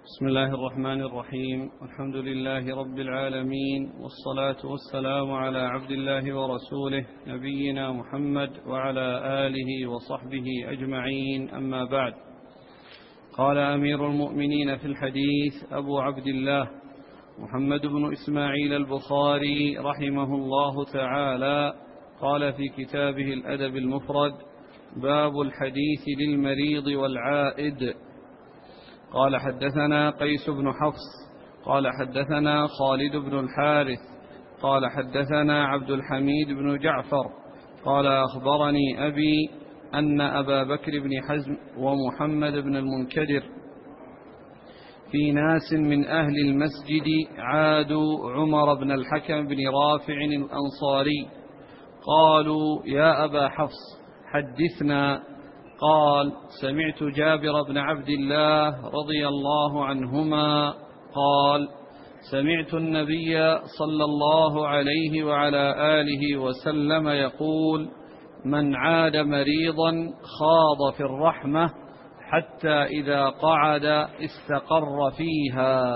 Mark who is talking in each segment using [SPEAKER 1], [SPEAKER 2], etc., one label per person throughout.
[SPEAKER 1] بسم الله الرحمن الرحيم. الحمد لله رب العالمين، والصلاة والسلام على عبد الله ورسوله نبينا محمد وعلى آله وصحبه أجمعين، أما بعد. قال أمير المؤمنين في الحديث أبو عبد الله محمد بن إسماعيل البخاري رحمه الله تعالى، قال في كتابه الأدب المفرد: باب الحديث للمريض والعائد. قال حدثنا قيس بن حفص قال حدثنا خالد بن الحارث قال حدثنا عبد الحميد بن جعفر قال أخبرني أبي أن أبا بكر بن حزم ومحمد بن المنكدر في ناس من أهل المسجد عادوا عمر بن الحكم بن رافع الأنصاري، قالوا: يا أبا حفص حدثنا. قال: سمعت جابر بن عبد الله رضي الله عنهما قال: سمعت النبي صلى الله عليه وعلى آله وسلم يقول: من عاد مريضا خاض في الرحمة حتى إذا قعد استقر فيها.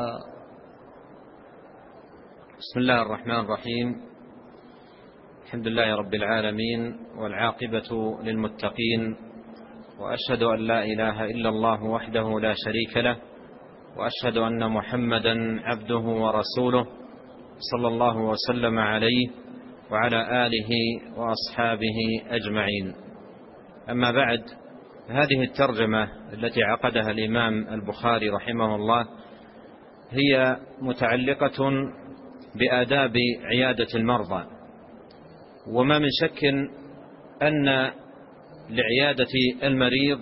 [SPEAKER 2] بسم الله الرحمن الرحيم. الحمد لله رب العالمين، والعاقبة للمتقين، وأشهد أن لا إله إلا الله وحده لا شريك له، وأشهد أن محمدا عبده ورسوله صلى الله وسلم عليه وعلى آله وأصحابه أجمعين. أما بعد، هذه الترجمة التي عقدها الإمام البخاري رحمه الله هي متعلقة بآداب عيادة المرضى، وما من شك أن لعيادة المريض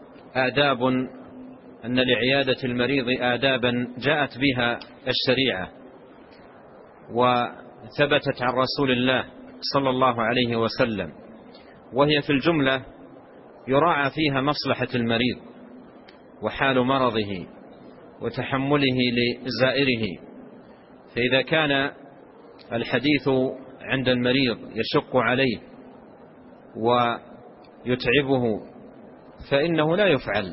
[SPEAKER 2] آدابا جاءت بها الشريعة وثبتت عن رسول الله صلى الله عليه وسلم، وهي في الجملة يراعى فيها مصلحة المريض وحال مرضه وتحمله لزائره. فإذا كان الحديث عند المريض يشق عليه ويتعبه فإنه لا يفعل،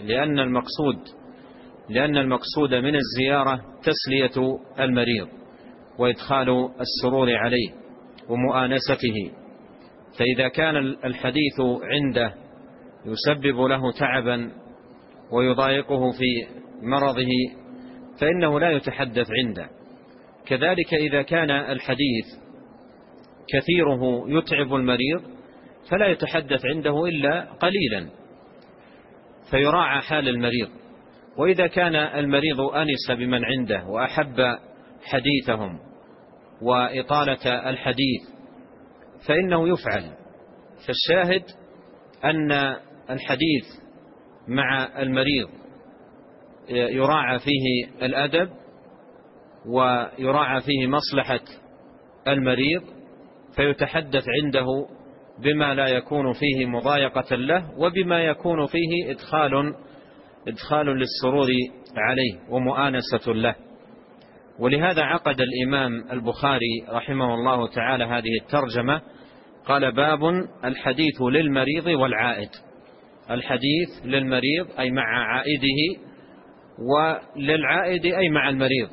[SPEAKER 2] لأن المقصود من الزيارة تسلية المريض وإدخال السرور عليه ومؤانسته. فإذا كان الحديث عنده يسبب له تعبا ويضايقه في مرضه فإنه لا يتحدث عنده. كذلك إذا كان الحديث كثيره يتعب المريض فلا يتحدث عنده إلا قليلا، فيراعى حال المريض. وإذا كان المريض أنس بمن عنده وأحب حديثهم وإطالة الحديث فإنه يفعل. فالشاهد أن الحديث مع المريض يراعى فيه الأدب ويراعى فيه مصلحة المريض، فيتحدث عنده بما لا يكون فيه مضايقة له وبما يكون فيه إدخال للسرور عليه ومؤانسة له. ولهذا عقد الإمام البخاري رحمه الله تعالى هذه الترجمة، قال: باب الحديث للمريض والعائد. الحديث للمريض أي مع عائده، وللعائد أي مع المريض،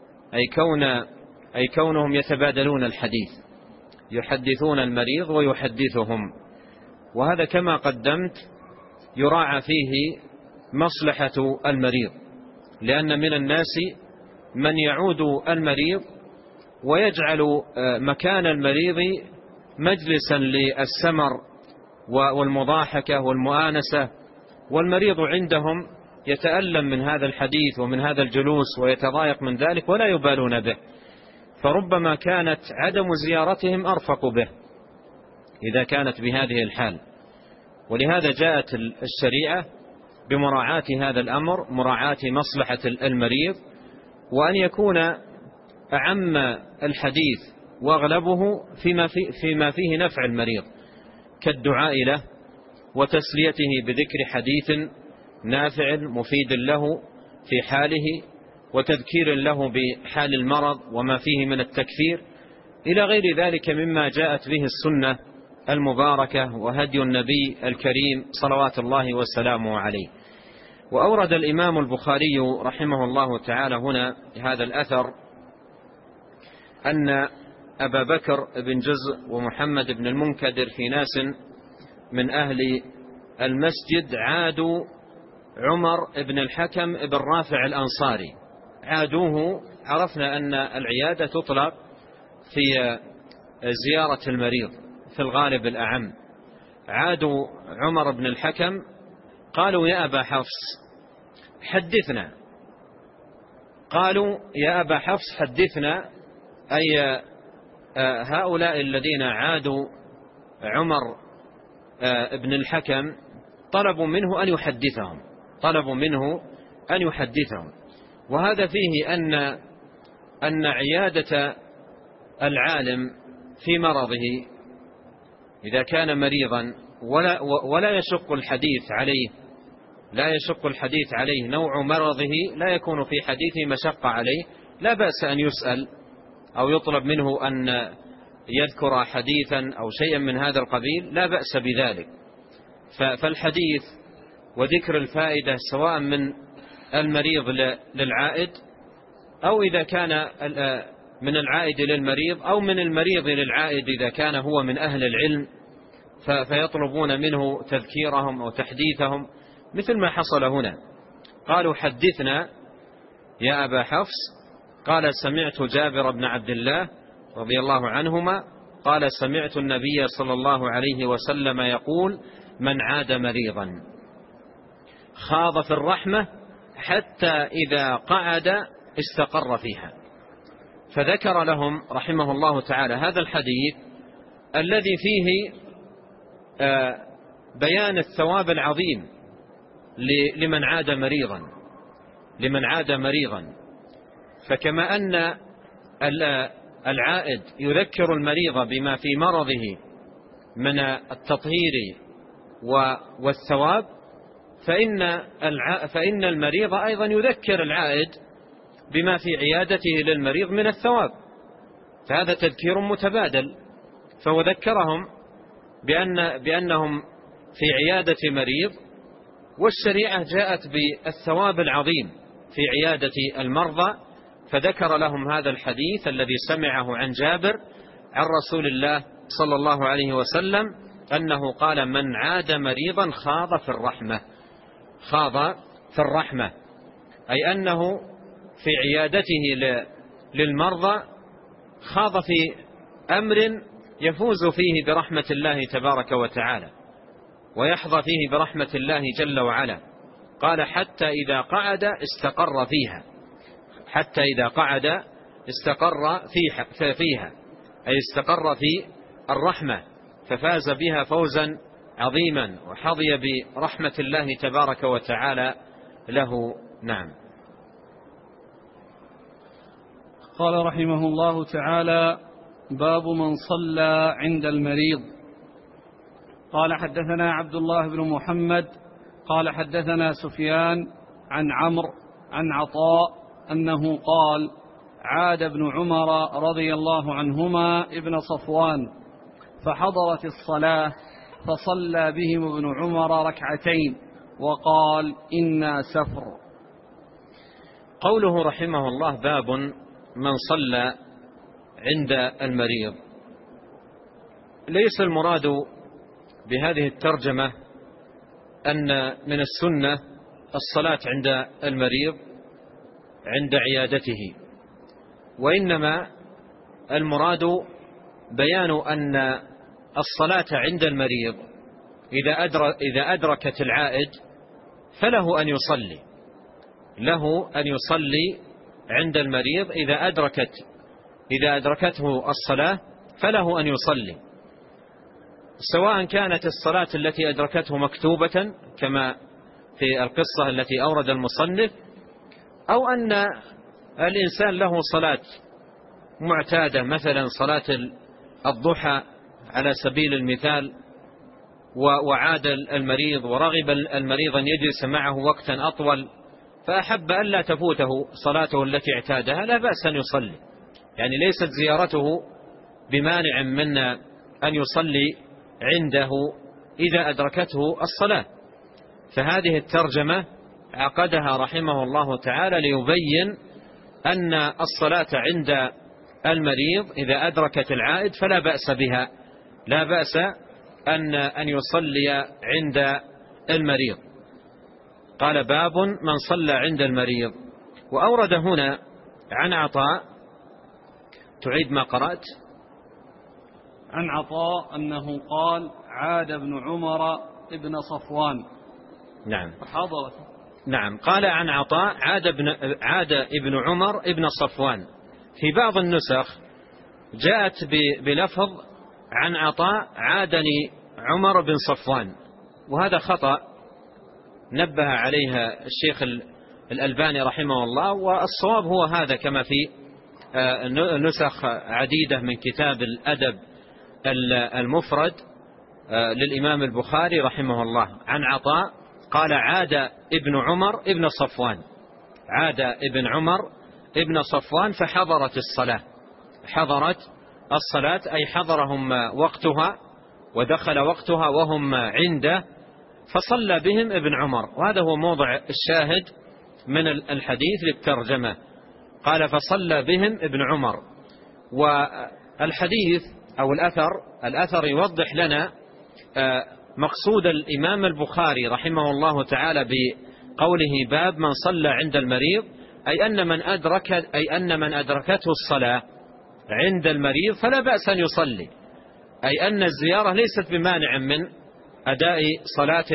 [SPEAKER 2] أي كونهم يتبادلون الحديث، يحدثون المريض ويحدثهم. وهذا كما قدمت يراعى فيه مصلحة المريض، لأن من الناس من يعود المريض ويجعل مكان المريض مجلسا للسمر والمضاحكة والمؤانسة، والمريض عندهم يتألم من هذا الحديث ومن هذا الجلوس ويتضايق من ذلك ولا يبالون به، فربما كانت عدم زيارتهم أرفق به إذا كانت بهذه الحال. ولهذا جاءت الشريعة بمراعاة هذا الأمر، مراعاة مصلحة المريض، وأن يكون أعم الحديث وأغلبه فيما فيه نفع المريض، كالدعاء له وتسليته بذكر حديث نافع مفيد له في حاله، وتذكير له بحال المرض وما فيه من التكثير، إلى غير ذلك مما جاءت به السنة المباركة وهدي النبي الكريم صلوات الله وسلامه عليه. وأورد الإمام البخاري رحمه الله تعالى هنا هذا الأثر أن أبا بكر بن جزء ومحمد بن المنكدر في ناس من أهل المسجد عادوا عمر بن الحكم بن رافع الأنصاري. عادوه، عرفنا أن العيادة تطلق في زيارة المريض في الغالب الأعم. عادوا عمر بن الحكم قالوا يا أبا حفص حدثنا، قالوا يا أبا حفص حدثنا، أي هؤلاء الذين عادوا عمر بن الحكم طلبوا منه أن يحدثهم. وهذا فيه أن عيادة العالم في مرضه إذا كان مريضا ولا يشق الحديث عليه نوع مرضه، لا يكون في حديثه مشقة عليه، لا بأس أن يسأل أو يطلب منه أن يذكر حديثا أو شيئا من هذا القبيل، لا بأس بذلك. فالحديث وذكر الفائدة سواء من المريض للعائد، أو إذا كان من العائد للمريض، أو من المريض للعائد إذا كان هو من أهل العلم فيطلبون منه تذكيرهم أو تحديثهم، مثل ما حصل هنا. قالوا حدثنا يا أبا حفص. قال سمعت جابر بن عبد الله رضي الله عنهما قال سمعت النبي صلى الله عليه وسلم يقول من عاد مريضا خاض في الرحمة حتى إذا قعد استقر فيها. فذكر لهم رحمه الله تعالى هذا الحديث الذي فيه بيان الثواب العظيم لمن عاد مريضا. فكما أن العائد يذكر المريض بما في مرضه من التطهير والثواب، فإن المريض أيضا يذكر العائد بما في عيادته للمريض من الثواب، فهذا تذكير متبادل. فهو ذكرهم بأنهم في عيادة مريض، والشريعة جاءت بالثواب العظيم في عيادة المرضى، فذكر لهم هذا الحديث الذي سمعه عن جابر عن رسول الله صلى الله عليه وسلم أنه قال من عاد مريضا خاض في الرحمة، أي أنه في عيادته للمرضى خاض في أمر يفوز فيه برحمة الله تبارك وتعالى، ويحظى فيه برحمة الله جل وعلا. قال حتى إذا قعد استقر فيها، أي استقر في الرحمة، ففاز بها فوزا عظيما وحظي برحمة الله تبارك وتعالى له. نعم.
[SPEAKER 1] قال رحمه الله تعالى: باب من صلى عند المريض. قال حدثنا عبد الله بن محمد قال حدثنا سفيان عن عمرو عن عطاء أنه قال: عاد ابن عمر رضي الله عنهما ابن صفوان فحضرت الصلاة فصلى بهم ابن عمر ركعتين وقال: إنا سفر.
[SPEAKER 2] قوله رحمه الله: باب من صلى عند المريض، ليس المراد بهذه الترجمة أن من السنة الصلاة عند المريض عند عيادته، وإنما المراد بيان أن الصلاة عند المريض إذا أدركت العائد فله أن يصلي عند المريض. إذا أدركته الصلاة فله أن يصلي، سواء كانت الصلاة التي أدركته مكتوبة كما في القصة التي أورد المصنف، أو أن الإنسان له صلاة معتادة، مثلا صلاة الضحى على سبيل المثال، وعاد المريض ورغب المريض أن يجلس معه وقتا أطول، فأحب أن لا تفوته صلاته التي اعتادها، لا بأس أن يصلي. يعني ليست زيارته بمانع من أن يصلي عنده إذا أدركته الصلاة. فهذه الترجمة عقدها رحمه الله تعالى ليبين أن الصلاة عند المريض إذا أدركت العائد فلا بأس بها، لا بأس أن يصلي عند المريض. قال باب من صلى عند المريض. وأورد هنا عن عطاء، تعيد ما قرأت؟
[SPEAKER 1] عن عطاء أنه قال عاد ابن عمر ابن صفوان.
[SPEAKER 2] نعم
[SPEAKER 1] فحضرت.
[SPEAKER 2] نعم، قال عن عطاء عاد ابن عمر ابن صفوان. في بعض النسخ جاءت بلفظ عن عطاء عادني عمر بن صفوان، وهذا خطأ نبه عليها الشيخ الألباني رحمه الله، والصواب هو هذا كما في نسخ عديدة من كتاب الأدب المفرد للإمام البخاري رحمه الله. عن عطاء قال عاد ابن عمر ابن صفوان، عاد ابن عمر ابن صفوان فحضرت الصلاة، حضرت الصلاة أي حضرهم وقتها ودخل وقتها وهم عنده، فصلى بهم ابن عمر. وهذا هو موضع الشاهد من الحديث للترجمة، قال فصلى بهم ابن عمر. والحديث أو الأثر يوضح لنا مقصود الإمام البخاري رحمه الله تعالى بقوله باب من صلى عند المريض، أي أن من أدركته الصلاة عند المريض فلا بأس أن يصلي، أي أن الزيارة ليست بمانع من أداء صلاة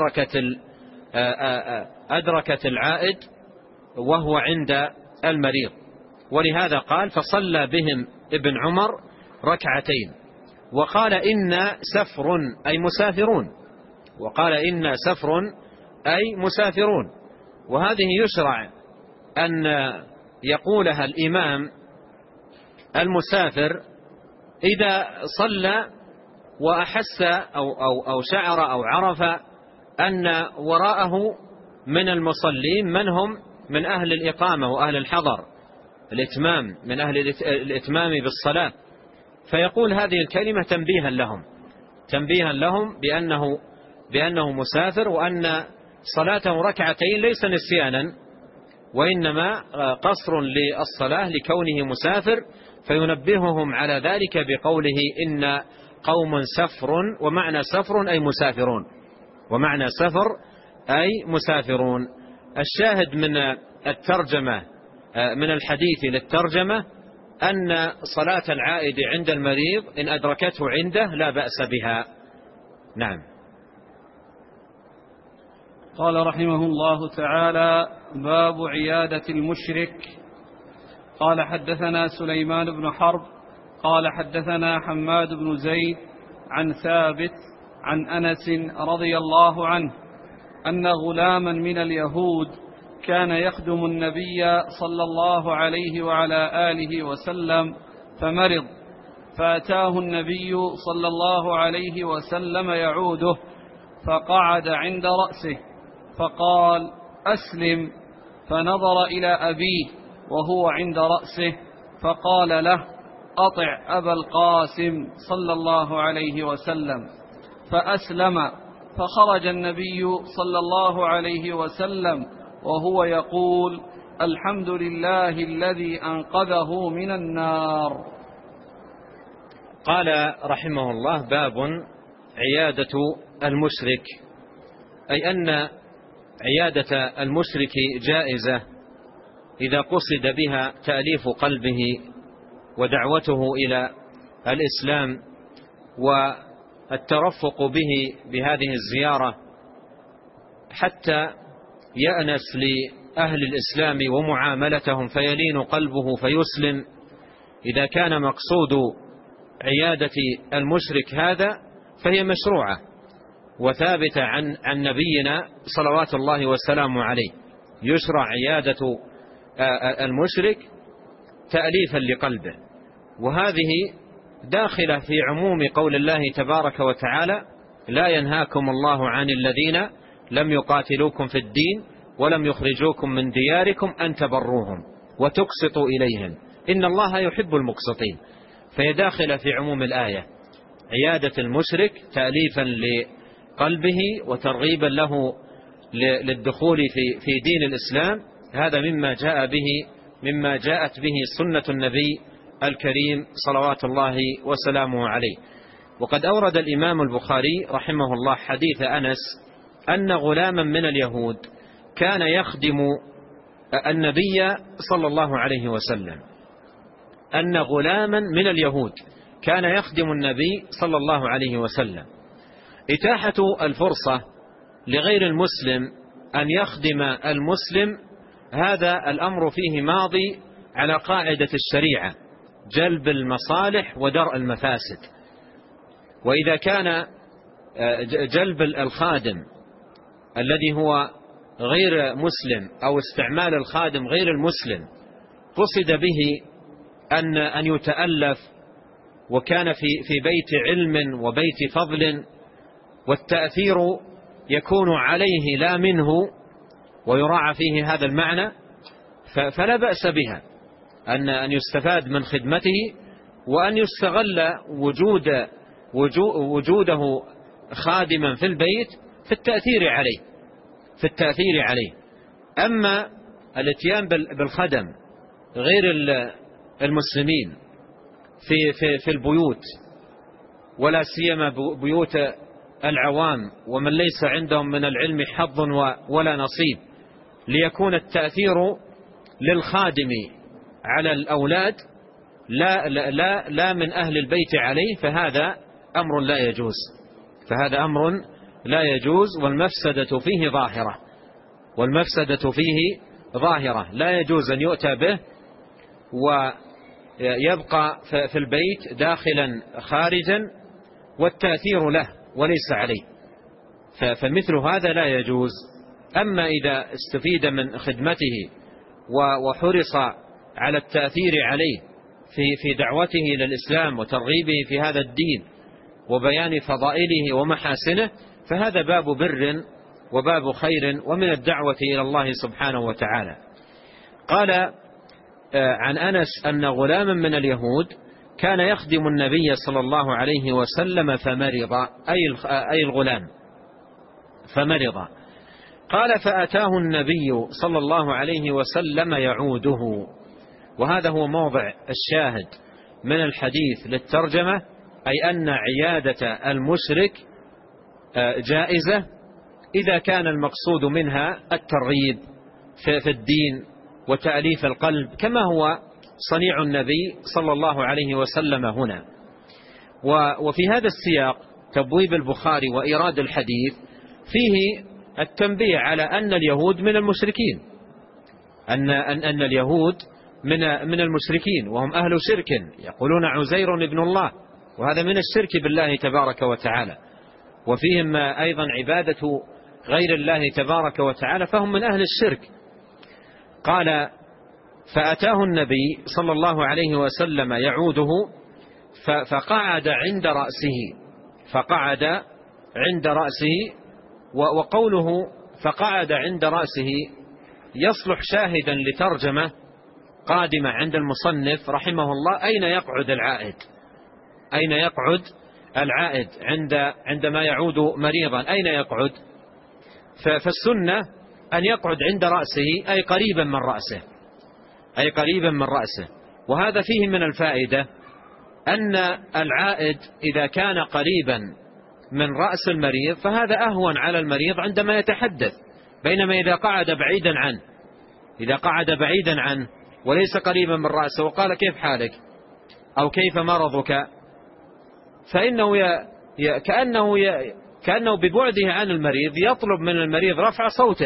[SPEAKER 2] أدركت العائد وهو عند المريض. ولهذا قال فصلى بهم ابن عمر ركعتين. وقال إن سفر أي مسافرون، وقال إن سفر أي مسافرون. وهذه يشرع أن يقولها الإمام المسافر إذا صلى وأحس أو شعر أو عرف أن وراءه من المصلين من هم من أهل الإقامة وأهل الحضر، الإتمام، من أهل الإتمام بالصلاة، فيقول هذه الكلمة تنبيها لهم بأنه مسافر، وأن صلاته ركعتين ليس نسيانا وإنما قصر للصلاة لكونه مسافر، فينبههم على ذلك بقوله إن قوم سفر، ومعنى سفر أي مسافرون، ومعنى سفر أي مسافرون. الشاهد من الترجمة من الحديث للترجمة أن صلاة العائد عند المريض إن أدركته عنده لا بأس بها. نعم.
[SPEAKER 1] قال رحمه الله تعالى باب عيادة المشرك. قال حدثنا سليمان بن حرب قال حدثنا حماد بن زيد عن ثابت عن أنس رضي الله عنه أن غلاما من اليهود كان يخدم النبي صلى الله عليه وعلى آله وسلم فمرض، فأتاه النبي صلى الله عليه وسلم يعوده، فقعد عند رأسه فقال أسلم، فنظر إلى أبيه وهو عند رأسه فقال له أطع أبا القاسم صلى الله عليه وسلم، فأسلم. فخرج النبي صلى الله عليه وسلم وهو يقول الحمد لله الذي أنقذه من النار.
[SPEAKER 2] قال رحمه الله باب عيادة المشرك، أي أن عيادة المشرك جائزة إذا قصد بها تأليف قلبه ودعوته إلى الإسلام والترفق به بهذه الزيارة حتى يأنس لأهل الإسلام ومعاملتهم فيلين قلبه فيسلم. إذا كان مقصود عيادة المشرك هذا فهي مشروعة وثابتة عن نبينا صلوات الله وسلامه عليه. يشرع عيادة المشرك تأليفا لقلبه، وهذه داخلة في عموم قول الله تبارك وتعالى لا ينهاكم الله عن الذين لم يقاتلوكم في الدين ولم يخرجوكم من دياركم أن تبروهم وتقسطوا إليهم إن الله يحب المقسطين. فهي داخلة في عموم الآية، عيادة المشرك تأليفا لقلبه وترغيبا له للدخول في دين الإسلام، هذا مما جاءت به سنة النبي الكريم صلوات الله وسلامه عليه. وقد أورد الإمام البخاري رحمه الله حديث أنس أن غلاما من اليهود كان يخدم النبي صلى الله عليه وسلم، أن غلاما من اليهود كان يخدم النبي صلى الله عليه وسلم. إتاحة الفرصة لغير المسلم أن يخدم المسلم، هذا الأمر فيه ماضي على قاعدة الشريعة: جلب المصالح ودرء المفاسد. وإذا كان جلب الخادم الذي هو غير مسلم أو استعمال الخادم غير المسلم قصد به أن يتألف وكان في بيت علم وبيت فضل، والتأثير يكون عليه لا منه، ويراعى فيه هذا المعنى، فلا بأس بها أن يستفاد من خدمته، وأن يستغل وجوده خادما في البيت في التأثير عليه. أما الاتيان بالخدم غير المسلمين في البيوت، ولا سيما بيوت العوام ومن ليس عندهم من العلم حظ ولا نصيب، ليكون التأثير للخادم على الأولاد لا من أهل البيت عليه، فهذا أمر لا يجوز، والمفسدة فيه ظاهرة، لا يجوز أن يؤتى به ويبقى في البيت داخلا خارجا والتأثير له وليس عليه، فمثل هذا لا يجوز. أما إذا استفيد من خدمته وحرص على التأثير عليه في دعوته للإسلام وترغيبه في هذا الدين وبيان فضائله ومحاسنه، فهذا باب بر وباب خير ومن الدعوة إلى الله سبحانه وتعالى. قال عن أنس أن غلاما من اليهود كان يخدم النبي صلى الله عليه وسلم فمرض، أي الغلام فمرض. قال فأتاه النبي صلى الله عليه وسلم يعوده. وهذا هو موضع الشاهد من الحديث للترجمة، أي أن عيادة المشرك جائزة إذا كان المقصود منها الترغيب في الدين وتأليف القلب، كما هو صنيع النبي صلى الله عليه وسلم هنا. وفي هذا السياق تبويب البخاري وإيراد الحديث فيه التنبيه على أن اليهود من المشركين، أن اليهود من المشركين، وهم أهل شرك، يقولون عزير ابن الله، وهذا من الشرك بالله تبارك وتعالى، وفيهم أيضا عبادة غير الله تبارك وتعالى، فهم من أهل الشرك. قال فأتاه النبي صلى الله عليه وسلم يعوده فقعد عند رأسه. وقوله فقعد عند رأسه يصلح شاهدا لترجمة قادمة عند المصنف رحمه الله: أين يقعد العائد عندما يعود مريضا؟ أين يقعد؟ فالسنة أن يقعد عند رأسه، أي قريبا من رأسه. وهذا فيه من الفائدة أن العائد إذا كان قريبا من رأس المريض فهذا أهون على المريض عندما يتحدث، بينما إذا قعد بعيدا عنه وليس قريبا من رأسه وقال كيف حالك أو كيف مرضك، فإنه كأنه ببعده عن المريض يطلب من المريض رفع صوت،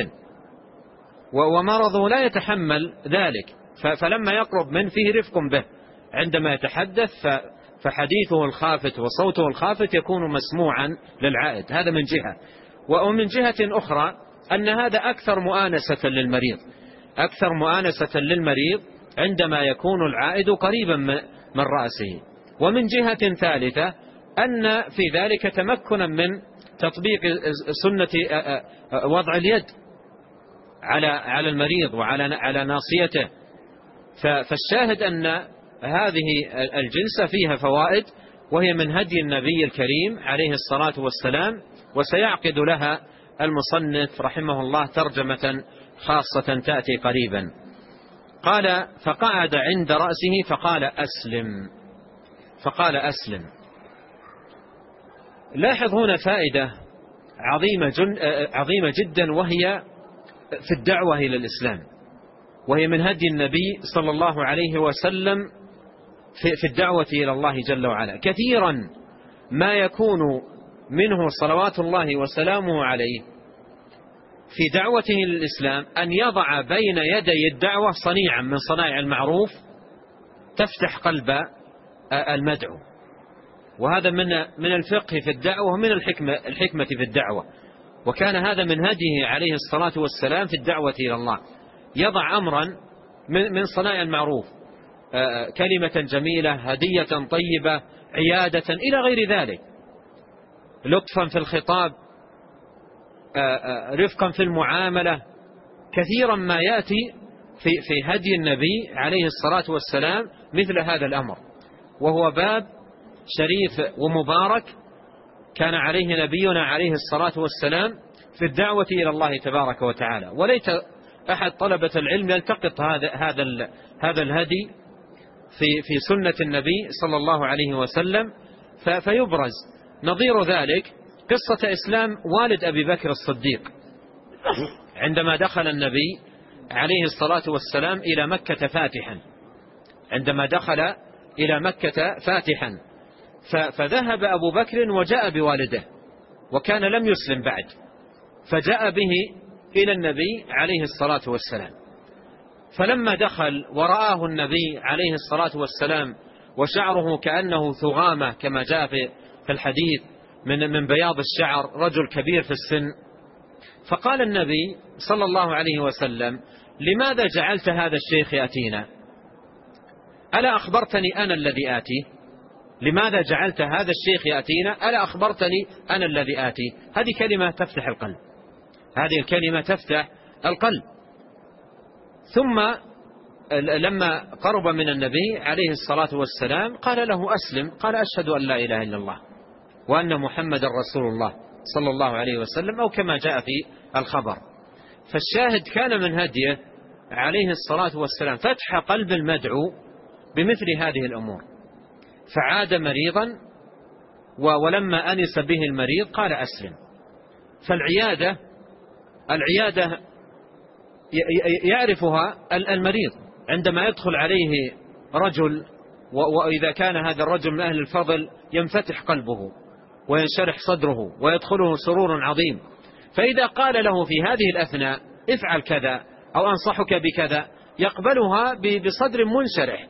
[SPEAKER 2] ومرضه لا يتحمل ذلك، فلما يقرب منه فيه رفق به عندما يتحدث، فحديثه الخافت وصوته الخافت يكون مسموعا للعائد. هذا من جهة. ومن جهة أخرى أن هذا أكثر مؤانسة للمريض عندما يكون العائد قريبا من رأسه. ومن جهة ثالثة أن في ذلك تمكنا من تطبيق سنة وضع اليد على المريض وعلى ناصيته. فالشاهد أن هذه الجلسة فيها فوائد، وهي من هدي النبي الكريم عليه الصلاة والسلام، وسيعقد لها المصنف رحمه الله ترجمة خاصة تأتي قريبا. قال: فقعد عند رأسه فقال أسلم. لاحظ هنا فائدة عظيمة جدا، وهي في الدعوة إلى الإسلام، وهي من هدي النبي صلى الله عليه وسلم في الدعوة إلى الله جل وعلا. كثيرا ما يكون منه صلوات الله وسلامه عليه في دعوته للإسلام أن يضع بين يدي الدعوة صنيعا من صنائع المعروف تفتح قلب المدعو، وهذا من الفقه في الدعوة ومن الحكمة في الدعوة. وكان هذا من هديه عليه الصلاة والسلام في الدعوة إلى الله، يضع أمرا من صنائع المعروف، كلمة جميلة، هدية طيبة، عيادة إلى غير ذلك، لطفا في الخطاب، رفقا في المعاملة. كثيرا ما يأتي في هدي النبي عليه الصلاة والسلام مثل هذا الأمر، وهو باب شريف ومبارك كان عليه نبينا عليه الصلاة والسلام في الدعوة إلى الله تبارك وتعالى. وليت أحد طلبة العلم يلتقط هذا الهدي في سنة النبي صلى الله عليه وسلم فيبرز. نظير ذلك قصة إسلام والد أبي بكر الصديق عندما دخل النبي عليه الصلاة والسلام إلى مكة فاتحا، عندما دخل إلى مكة فاتحا فذهب أبو بكر وجاء بوالده، وكان لم يسلم بعد، فجاء به إلى النبي عليه الصلاة والسلام. فلما دخل ورآه النبي عليه الصلاة والسلام وشعره كأنه ثغامة كما جاء في الحديث من بياض الشعر، رجل كبير في السن، فقال النبي صلى الله عليه وسلم: لماذا جعلت هذا الشيخ يأتينا؟ ألا أخبرتني أنا الذي آتي؟ لماذا جعلت هذا الشيخ يأتينا؟ ألا أخبرتني أنا الذي آتي؟ هذه كلمة تفتح القلب، هذه الكلمة تفتح القلب. ثم لما قرب من النبي عليه الصلاة والسلام قال له: أسلم. قال: أشهد أن لا إله إلا الله وأن محمد رسول الله صلى الله عليه وسلم، أو كما جاء في الخبر. فالشاهد كان من هديه عليه الصلاة والسلام فتح قلب المدعو بمثل هذه الأمور. فعاد مريضا، ولما أنس به المريض قال: أسلم. فالعيادة يعرفها المريض عندما يدخل عليه رجل، وإذا كان هذا الرجل من أهل الفضل ينفتح قلبه وينشرح صدره ويدخله سرور عظيم. فإذا قال له في هذه الأثناء: افعل كذا أو أنصحك بكذا، يقبلها بصدر منشرح.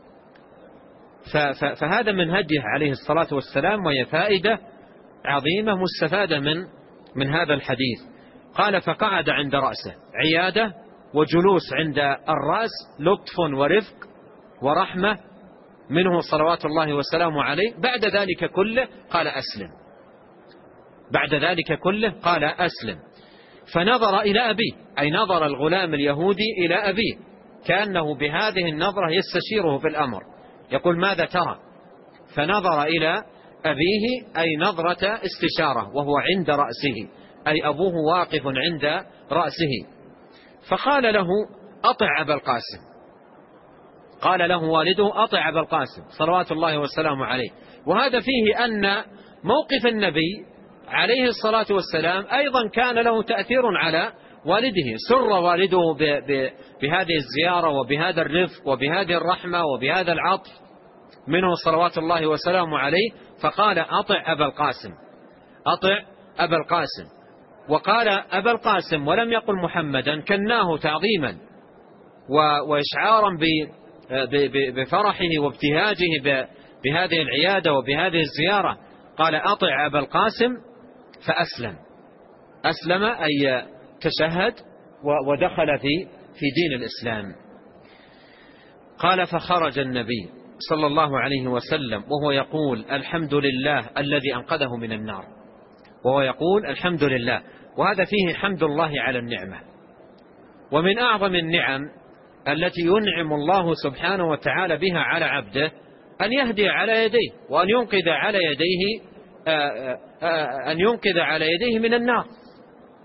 [SPEAKER 2] فهذا من هديه عليه الصلاة والسلام، وهي فائدة عظيمة مستفادة من هذا الحديث. قال: فقعد عند رأسه، عيادة وجلوس عند الرأس، لطف ورفق ورحمة منه صلوات الله وسلامه عليه. بعد ذلك كله قال: أسلم. بعد ذلك كله قال: أسلم. فنظر إلى أبيه، أي نظر الغلام اليهودي إلى أبيه، كأنه بهذه النظرة يستشيره في الأمر، يقول: ماذا ترى؟ فنظر إلى أبيه أي نظرة استشارة، وهو عند رأسه، أي أبوه واقف عند رأسه. فقال له: أطع أبا القاسم. قال له والده: أطع أبا القاسم صلوات الله وسلامه عليه. وهذا فيه أن موقف النبي عليه الصلاة والسلام أيضا كان له تأثير على والده. سر والده بهذه الزيارة وبهذا الرفق وبهذه الرحمة وبهذا العطف منه صلوات الله وسلامه عليه، فقال: أطع أبا القاسم، أطع أبا القاسم. وقال أبا القاسم ولم يقل محمدا، كناه تعظيما وإشعارا بفرحه وابتهاجه بهذه العيادة وبهذه الزيارة. قال: أطع أبا القاسم، فأسلم. أسلم أي تشهد ودخل في دين الإسلام. قال: فخرج النبي صلى الله عليه وسلم وهو يقول: الحمد لله الذي أنقذه من النار. وهو يقول: الحمد لله، وهذا فيه حمد الله على النعمة. ومن أعظم النعم التي ينعم الله سبحانه وتعالى بها على عبده أن يهدي على يديه، وأن ينقذ على يديه من النار.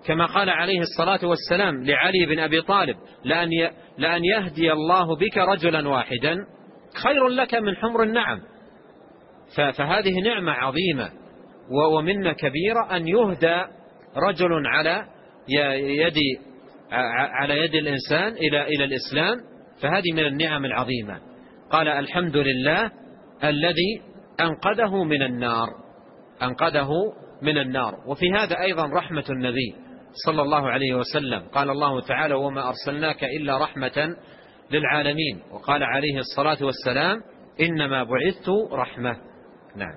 [SPEAKER 2] كما قال عليه الصلاة والسلام لعلي بن أبي طالب: لأن يهدي الله بك رجلا واحدا خير لك من حمر النعم. فهذه نعمة عظيمة ومنة كبيرة أن يهدى رجل على يد الإنسان إلى الإسلام، فهذه من النعم العظيمة. قال: الحمد لله الذي أنقذه من النار. وفي هذا أيضا رحمة النبي صلى الله عليه وسلم. قال الله تعالى: وما أرسلناك إلا رحمة للعالمين. وقال عليه الصلاة والسلام: إنما بعثت رحمة. نعم.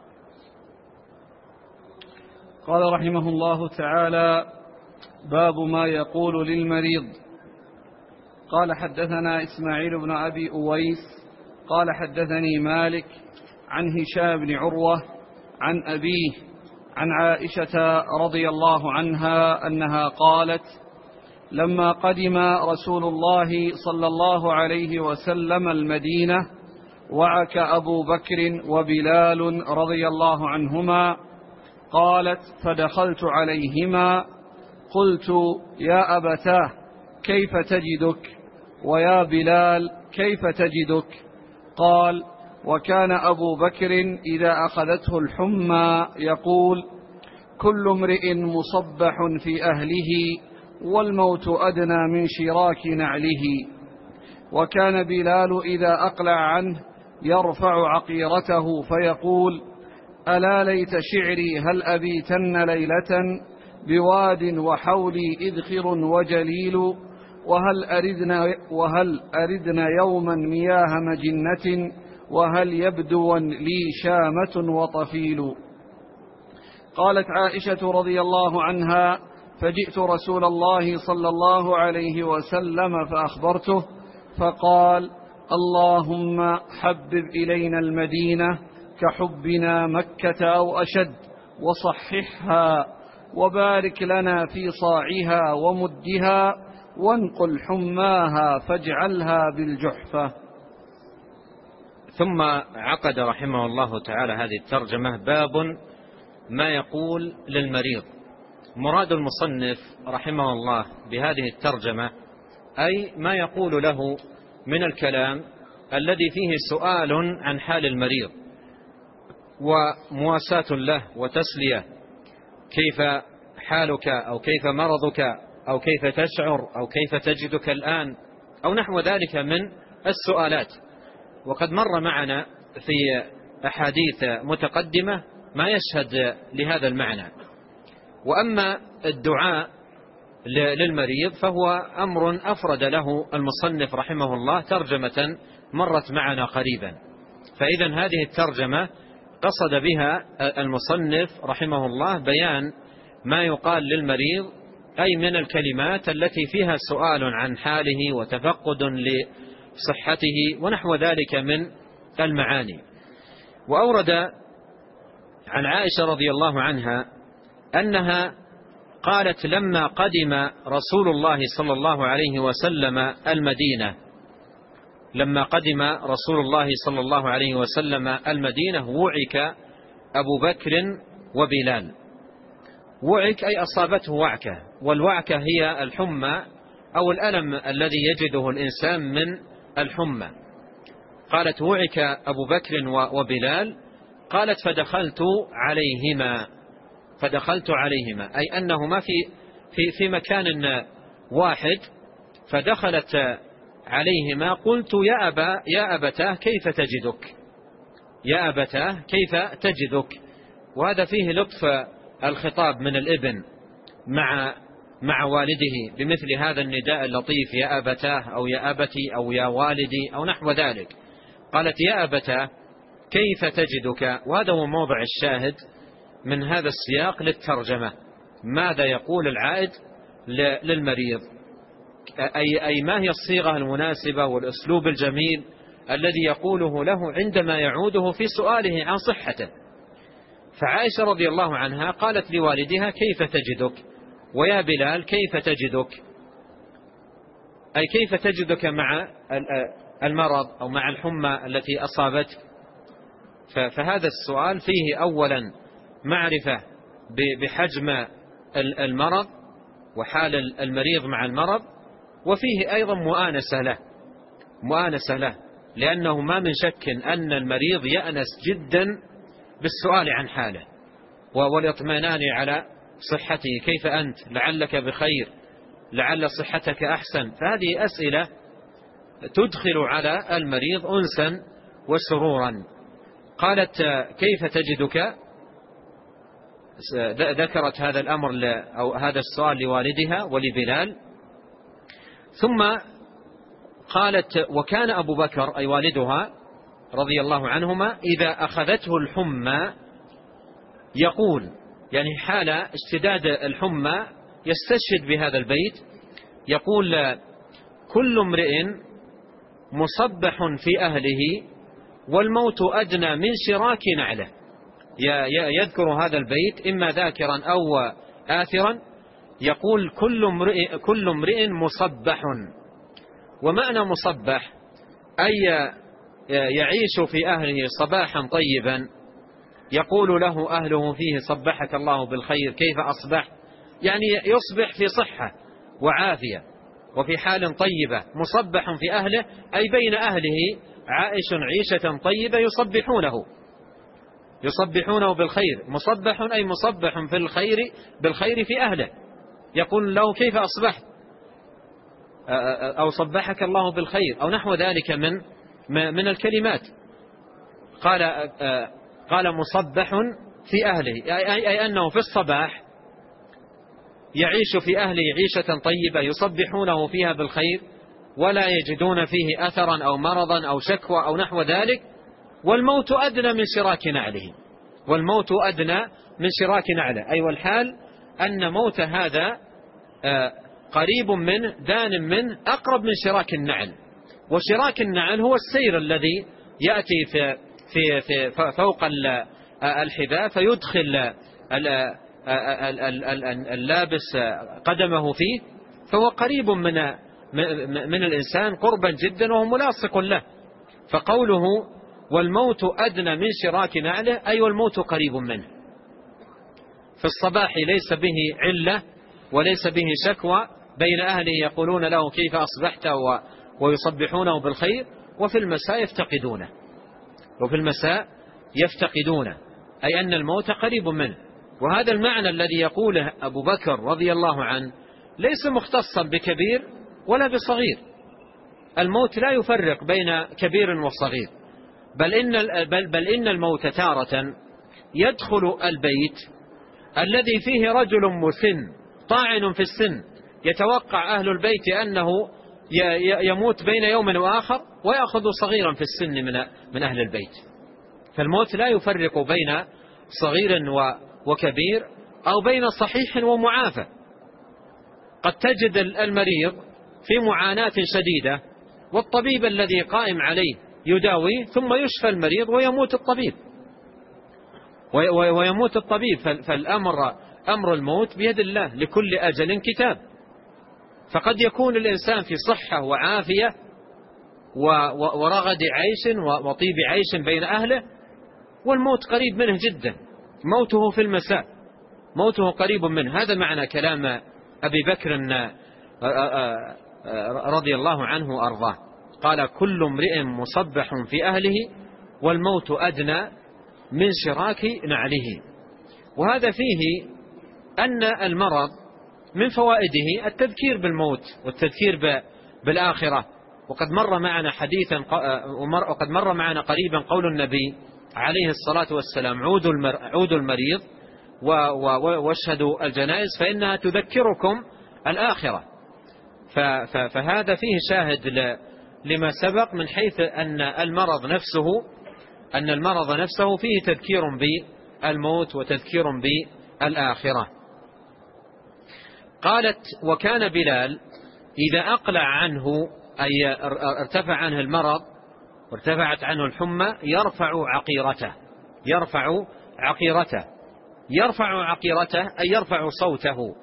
[SPEAKER 1] قال رحمه الله تعالى: باب ما يقول للمريض. قال: حدثنا إسماعيل بن أبي أويس قال: حدثني مالك عن هشام بن عروة عن أبيه عن عائشة رضي الله عنها أنها قالت: لما قدم رسول الله صلى الله عليه وسلم المدينة وعك أبو بكر وبلال رضي الله عنهما. قالت: فدخلت عليهما قلت: يا أبتاه كيف تجدك؟ ويا بلال كيف تجدك؟ قال: وكان أبو بكر إذا أخذته الحمى يقول: كل امرئ مصبح في أهله والموت أدنى من شراك نعله. وكان بلال إذا أقلع عنه يرفع عقيرته فيقول: ألا ليت شعري هل أبيتن ليلة بواد وحولي إذخر وجليل، وهل أردنا يوما مياه مجنة، وهل يبدو لي شامة وطفيل. قالت عائشة رضي الله عنها: فجئت رسول الله صلى الله عليه وسلم فأخبرته، فقال: اللهم حبب إلينا المدينة كحبنا مكة أو أشد، وصححها، وبارك لنا في صاعها ومدها، وانقل حماها فاجعلها بالجحفة.
[SPEAKER 2] ثم عقد رحمه الله تعالى هذه الترجمة: باب ما يقول للمريض. مراد المصنف رحمه الله بهذه الترجمة أي ما يقول له من الكلام الذي فيه سؤال عن حال المريض ومواساة له وتسلية: كيف حالك، أو كيف مرضك، أو كيف تشعر، أو كيف تجدك الآن، أو نحو ذلك من السؤالات. وقد مر معنا في أحاديث متقدمة ما يشهد لهذا المعنى. وأما الدعاء للمريض فهو أمر أفرد له المصنف رحمه الله ترجمة مرت معنا قريبا. فإذا هذه الترجمة قصد بها المصنف رحمه الله بيان ما يقال للمريض، أي من الكلمات التي فيها سؤال عن حاله وتفقد لصحته ونحو ذلك من المعاني. وأورد عن عائشة رضي الله عنها أنها قالت: لما قدم رسول الله صلى الله عليه وسلم المدينة، لما قدم رسول الله صلى الله عليه وسلم المدينة وعك أبو بكر وبلال. وعك أي أصابته وعكة، والوعكة هي الحمى أو الألم الذي يجده الإنسان من الحمى. قالت: وعك أبو بكر وبلال. قالت: فدخلت عليهما، أي أنهما في مكان واحد، فدخلت عليهما. قلت: يا أبتاه كيف تجدك؟ يا أبتاه كيف تجدك؟ وهذا فيه لطف الخطاب من الابن مع والده بمثل هذا النداء اللطيف: يا أبتاه، أو يا أبتي، أو يا والدي، أو نحو ذلك. قالت: يا أبتاه كيف تجدك؟ وهذا هو موضع الشاهد من هذا السياق للترجمة. ماذا يقول العائد للمريض؟ أي ما هي الصيغة المناسبة والأسلوب الجميل الذي يقوله له عندما يعوده في سؤاله عن صحته. فعائشة رضي الله عنها قالت لوالدها: كيف تجدك؟ ويا بلال كيف تجدك؟ أي كيف تجدك مع المرض أو مع الحمى التي أصابتك. فهذا السؤال فيه أولا معرفة بحجم المرض وحال المريض مع المرض، وفيه أيضا مؤانسة له، لأنه ما من شك أن المريض يأنس جدا بالسؤال عن حاله والاطمئنان على صحته، كيف أنت؟ لعلك بخير، لعل صحتك أحسن. فهذه أسئلة تدخل على المريض أنسا وسرورا. قالت: كيف تجدك؟ ذكرت هذا الأمر أو هذا السؤال لوالدها ولبلال. ثم قالت: وكان أبو بكر أي والدها رضي الله عنهما إذا أخذته الحمى يقول، يعني حال اشتداد الحمى يستشهد بهذا البيت، يقول: كل امرئ مصبح في أهله والموت أدنى من شراك نعله. يذكر هذا البيت إما ذاكرا أو آثرا، يقول: كل امرئ مصبح. ومعنى مصبح أي يعيش في أهله صباحا طيبا، يقول له أهله فيه: صبحك الله بالخير، كيف أصبح؟ يعني يصبح في صحة وعافية وفي حال طيبة، مصبح في أهله أي بين أهله عائش عيشة طيبة يصبحونه بالخير. مصبح أي مصبح في الخير بالخير في أهله، يقول له: كيف أصبحت؟ أو صبحك الله بالخير، أو نحو ذلك من الكلمات. قال مصبح في أهله أي أنه في الصباح يعيش في أهله عيشة طيبة يصبحونه فيها بالخير، ولا يجدون فيه أثرا أو مرضا أو شكوى أو نحو ذلك. والموت أدنى من شراك نعله، أي والحال أن موت هذا قريب منه، دان منه، أقرب من شراك النعل. وشراك النعل هو السير الذي يأتي في فوق الحذاء فيدخل اللابس قدمه فيه، فهو قريب من الإنسان قربا جدا وهو ملاصق له. فقوله: والموت أدنى من شراك نعله، أي والموت قريب منه. في الصباح ليس به علة وليس به شكوى، بين أهله يقولون له: كيف أصبحت؟ ويصبحونه بالخير. وفي المساء يفتقدونه، أي أن الموت قريب منه. وهذا المعنى الذي يقوله أبو بكر رضي الله عنه ليس مختصا بكبير ولا بصغير. الموت لا يفرق بين كبير وصغير، بل إن الموت تارة يدخل البيت الذي فيه رجل مسن طاعن في السن، يتوقع أهل البيت أنه يموت بين يوم وآخر، ويأخذ صغيرا في السن من أهل البيت. فالموت لا يفرق بين صغير وكبير، أو بين صحيح ومعافى. قد تجد المريض في معاناة شديدة، والطبيب الذي قائم عليه يداوي، ثم يشفى المريض ويموت الطبيب. فأمر الموت بيد الله، لكل أجل كتاب. فقد يكون الإنسان في صحة وعافية ورغد عيش وطيب عيش بين أهله، والموت قريب منه جدا، موته في المساء، موته قريب منه. هذا معنى كلام أبي بكر رضي الله عنه وأرضاه. قال: كل امرئ مصبح في أهله والموت أدنى من شراك نعله. وهذا فيه أن المرض من فوائده التذكير بالموت والتذكير بالآخرة. وقد مر معنا قريبا قول النبي عليه الصلاة والسلام: عودوا المريض واشهدوا الجنائز فإنها تذكركم الآخرة. فهذا فيه شاهد لما سبق، من حيث أن المرض نفسه فيه تذكير بالموت وتذكير بالآخرة. قالت: وكان بلال إذا أقلع عنه، أي ارتفع عنه المرض وارتفعت عنه الحمى، يرفع عقيرته أي يرفع صوته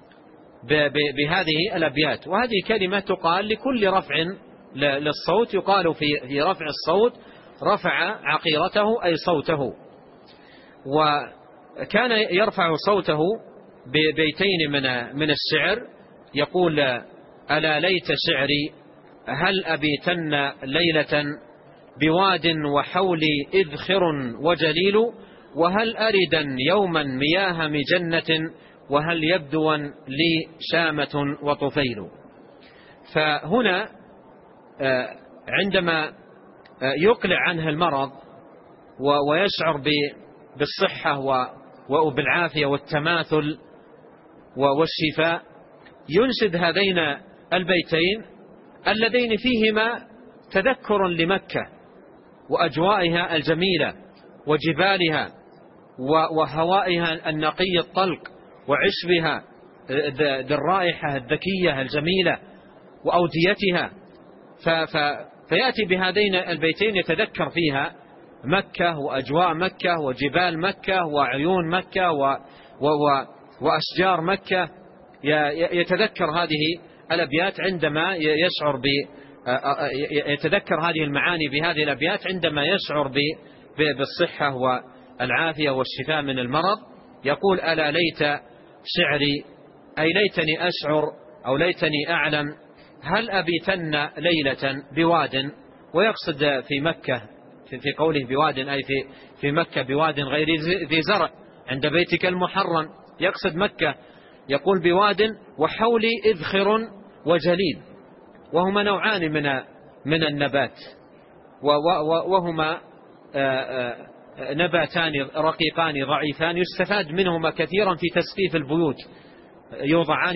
[SPEAKER 2] بهذه الأبيات. وهذه كلمة تقال لكل رفع للصوت، يقال في رفع الصوت: رفع عقيرته أي صوته. وكان يرفع صوته ببيتين من الشعر، يقول: ألا ليت شعري هل أبيتن ليلة بواد وحولي إذخر وجليل، وهل أردا يوما مياه مجنة، وهل يبدوا لي شامة وطفيل. فهنا عندما يقلع عنه المرض ويشعر بالصحة وبالعافية والتماثل والشفاء، ينشد هذين البيتين اللذين فيهما تذكر لمكة وأجوائها الجميلة وجبالها وهوائها النقي الطلق وعشبها ذي الرائحة الذكية الجميلة وأوديتها. فيأتي بهذين البيتين يتذكر فيها مكة وأجواء مكة وجبال مكة وعيون مكة وأشجار مكة. يتذكر هذه الأبيات عندما يشعر يتذكر هذه المعاني بهذه الأبيات عندما يشعر بالصحة والعافية والشفاء من المرض. يقول: ألا ليت شعري، أي ليتني أشعر أو ليتني أعلم، هل أبيتن ليلة بواد، ويقصد في مكة في قوله بواد أي في مكة بواد غير ذي زرع عند بيتك المحرم، يقصد مكة. يقول: بواد وحولي إذخر وجليل، وهما نوعان من النبات، وهما نباتان رقيقان ضعيفان يستفاد منهما كثيرا في تسقيف البيوت، يوضعان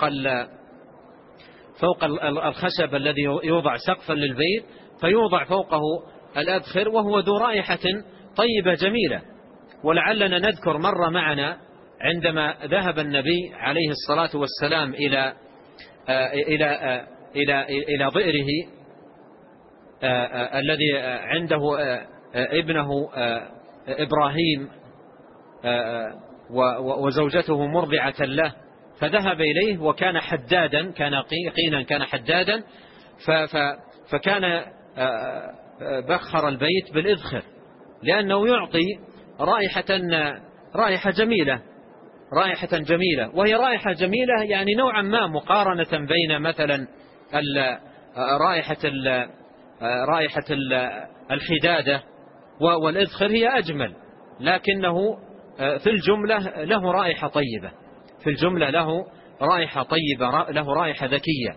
[SPEAKER 2] فوق الخشب الذي يوضع سقفا للبيت، فيوضع فوقه الأذخر، وهو ذو رائحة طيبة جميلة. ولعلنا نذكر مر معنا عندما ذهب النبي عليه الصلاة والسلام إلى ضئره الذي عنده ابنه إبراهيم وزوجته مرضعة له، فذهب إليه وكان حدادا، كان قينا، كان حدادا، فكان بخر البيت بالإذخر لأنه يعطي رائحة جميلة، وهي رائحة جميلة يعني نوعا ما مقارنة بين مثلا رائحة الحدادة والإذخر هي أجمل، لكنه في الجملة له رائحة طيبة، في الجملة له رائحة طيبة، له رائحة ذكية.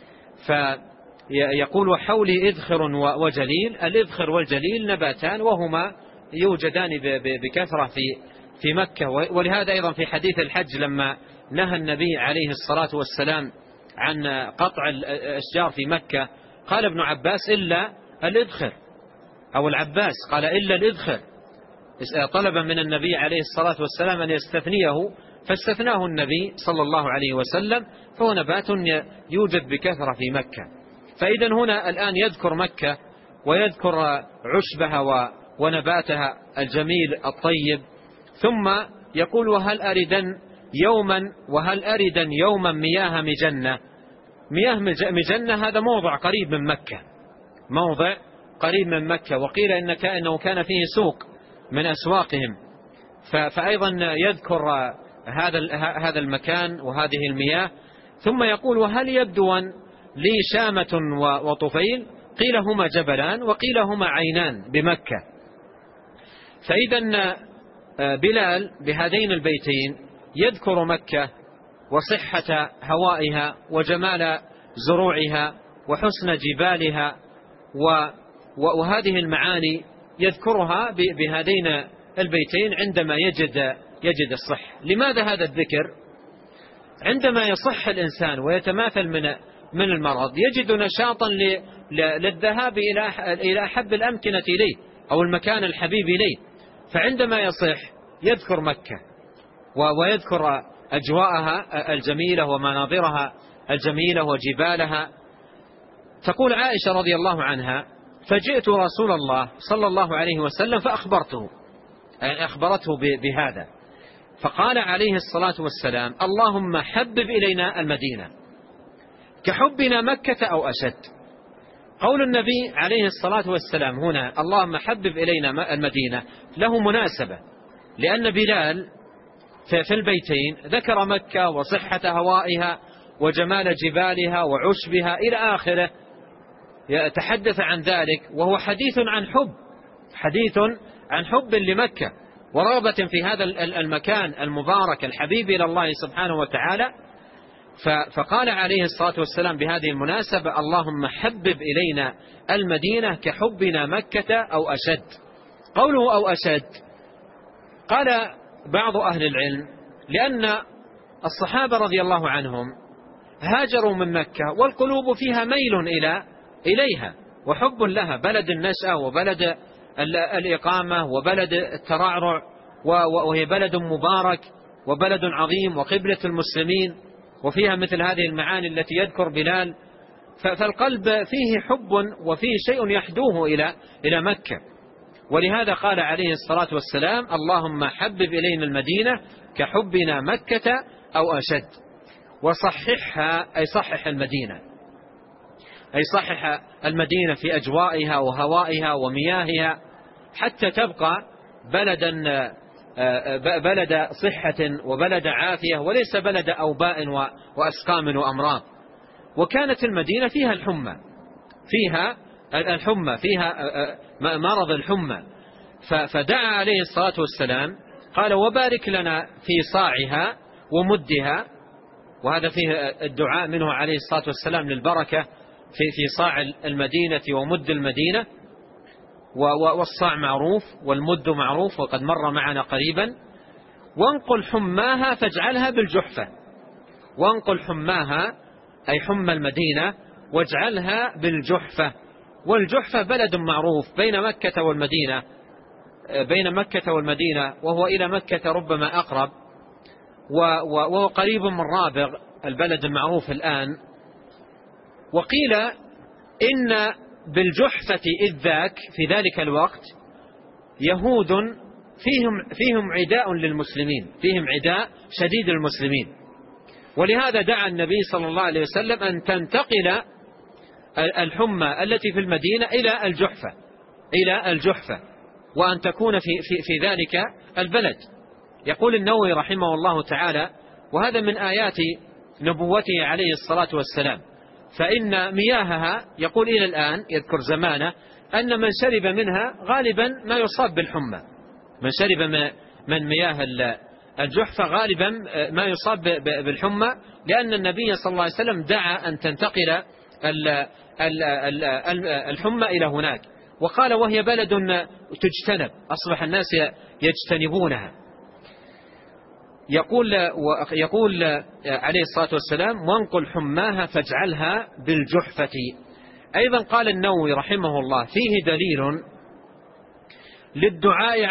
[SPEAKER 2] فيقول: وحولي إذخر وجليل. الإذخر والجليل نباتان وهما يوجدان بكثرة في مكة. ولهذا أيضا في حديث الحج لما نهى النبي عليه الصلاة والسلام عن قطع الأشجار في مكة، قال ابن عباس: إلا الإذخر، أو العباس قال: إلا الإذخر. طلب من النبي عليه الصلاة والسلام أن يستثنيه، فاستثناه النبي صلى الله عليه وسلم، فهو نبات يوجد بكثرة في مكة. فإذا هنا الآن يذكر مكة ويذكر عشبها ونباتها الجميل الطيب، ثم يقول: وهل أردا يوما مياه مجنة. مياه مجنة هذا موضع قريب من مكة، وقيل إنه كان فيه سوق من أسواقهم، فأيضا يذكر هذا المكان وهذه المياه. ثم يقول: وهل يبدون لي شامة وطفيل، قيل هما جبلان وقيل هما عينان بمكة. فإذا بلال بهذين البيتين يذكر مكة وصحة هوائها وجمال زروعها وحسن جبالها وهذه المعاني يذكرها بهذين البيتين عندما يجد الصح. لماذا هذا الذكر؟ عندما يصح الإنسان ويتماثل من المرض يجد نشاطا للذهاب إلى أحب الأمكنة إليه أو المكان الحبيب إليه. فعندما يصح يذكر مكة ويذكر أجواءها الجميلة ومناظرها الجميلة وجبالها. تقول عائشة رضي الله عنها: فجئت رسول الله صلى الله عليه وسلم فأخبرته، يعني أخبرته بهذا، فقال عليه الصلاة والسلام: اللهم حبب إلينا المدينة كحبنا مكة أو أشد. قول النبي عليه الصلاة والسلام هنا اللهم حبب إلينا المدينة له مناسبة، لأن بلال في البيتين، ذكر مكة وصحة هوائها وجمال جبالها وعشبها إلى آخره، يتحدث عن ذلك، وهو حديث عن حب لمكة ورغبة في هذا المكان المبارك الحبيب إلى الله سبحانه وتعالى. فقال عليه الصلاة والسلام بهذه المناسبة: اللهم حبب إلينا المدينة كحبنا مكة أو أشد. قوله أو أشد، قال بعض أهل العلم لأن الصحابة رضي الله عنهم هاجروا من مكة والقلوب فيها ميل إليها وحب لها، بلد النشأة وبلد الإقامة وبلد الترعرع، وهي بلد مبارك وبلد عظيم وقبلة المسلمين، وفيها مثل هذه المعاني التي يذكر بلال، فالقلب فيه حب وفيه شيء يحدوه إلى مكة. ولهذا قال عليه الصلاة والسلام: اللهم حبب إلينا المدينة كحبنا مكة أو أشد. وصححها أي صحح المدينة، أي صحح المدينة في أجوائها وهوائها ومياهها حتى تبقى بلد صحة وبلد عافية، وليس بلد أوباء وأسقام وأمراض. وكانت المدينة فيها الحمى، فيها مرض الحمى، فدعا عليه الصلاة والسلام قال: وبارك لنا في صاعها ومدها. وهذا فيه الدعاء منه عليه الصلاة والسلام للبركة في صاع المدينة ومد المدينة. والصاع معروف والمد معروف وقد مر معنا قريبا. وانقل حماها فاجعلها بالجحفة، وانقل حماها أي حمى المدينة واجعلها بالجحفة. والجحفة بلد معروف بين مكة والمدينة، وهو إلى مكة ربما أقرب، وهو قريب من رابغ البلد المعروف الآن. وقيل إن بالجحفة إذ ذاك في ذلك الوقت يهود فيهم عداء للمسلمين، فيهم عداء شديد للمسلمين، ولهذا دعا النبي صلى الله عليه وسلم أن تنتقل الحمى التي في المدينة إلى الجحفة وأن تكون في ذلك البلد. يقول النووي رحمه الله تعالى: وهذا من آيات نبوته عليه الصلاة والسلام، فإن مياهها يقول إلى الآن يذكر زمانه أن من شرب منها غالبا ما يصاب بالحمى، من شرب من مياه الجحفة غالبا ما يصاب بالحمى، لأن النبي صلى الله عليه وسلم دعا أن تنتقل الحمى إلى هناك، وقال: وهي بلد تجتنب، أصبح الناس يجتنبونها. يقول عليه الصلاة والسلام: وانقل حماها فاجعلها بالجحفة. أيضا قال النووي رحمه الله: فيه دليل للدعاء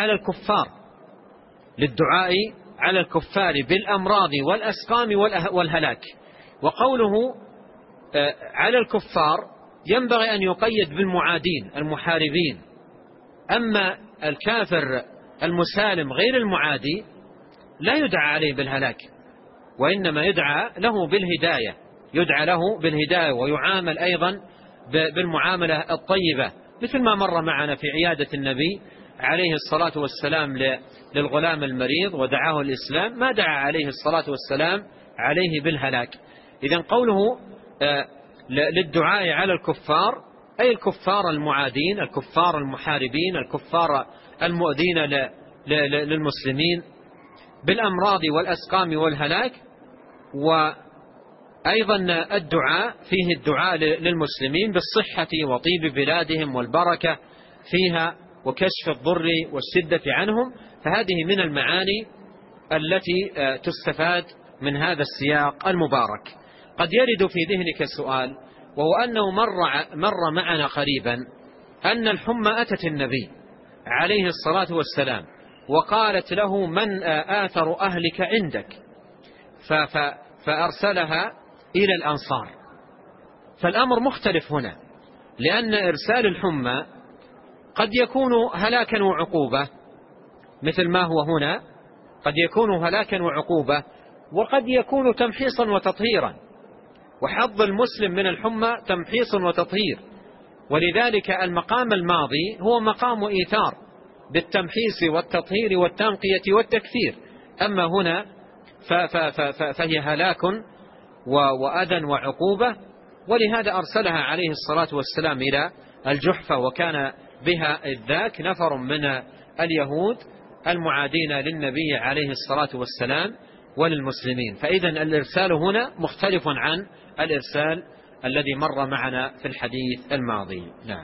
[SPEAKER 2] على الكفار بالأمراض والأسقام والهلاك. وقوله على الكفار ينبغي أن يقيد بالمعادين المحاربين، أما الكافر المسالم غير المعادي لا يدعى عليه بالهلاك، وإنما يدعى له بالهداية، ويعامل أيضا بالمعاملة الطيبة، مثل ما مر معنا في عيادة النبي عليه الصلاة والسلام للغلام المريض ودعاه الإسلام، ما دعا عليه الصلاة والسلام عليه بالهلاك. إذن قوله للدعاء على الكفار أي الكفار المعادين، الكفار المحاربين، الكفار المؤذين للمسلمين بالأمراض والأسقام والهلاك. وأيضا الدعاء فيه الدعاء للمسلمين بالصحة وطيب بلادهم والبركة فيها وكشف الضر والشدة عنهم. فهذه من المعاني التي تستفاد من هذا السياق المبارك. قد يرد في ذهنك سؤال، وهو أنه مر معنا قريبا أن الحمى أتت النبي عليه الصلاة والسلام وقالت له: من آثر أهلك عندك؟ فأرسلها إلى الأنصار. فالأمر مختلف هنا، لأن إرسال الحمى قد يكون هلاكا وعقوبة مثل ما هو هنا، قد يكون هلاكا وعقوبة، وقد يكون تمحيصا وتطهيرا، وحظ المسلم من الحمى تمحيص وتطهير. ولذلك المقام الماضي هو مقام إيثار بالتمحيص والتطهير والتنقية والتكثير، أما هنا فهي هلاك وأذى وعقوبة، ولهذا أرسلها عليه الصلاة والسلام إلى الجحفة، وكان بها إذ ذاك نفر من اليهود المعادين للنبي عليه الصلاة والسلام وللمسلمين. فإذا الإرسال هنا مختلف عن الإرسال الذي مر معنا في الحديث الماضي. نعم.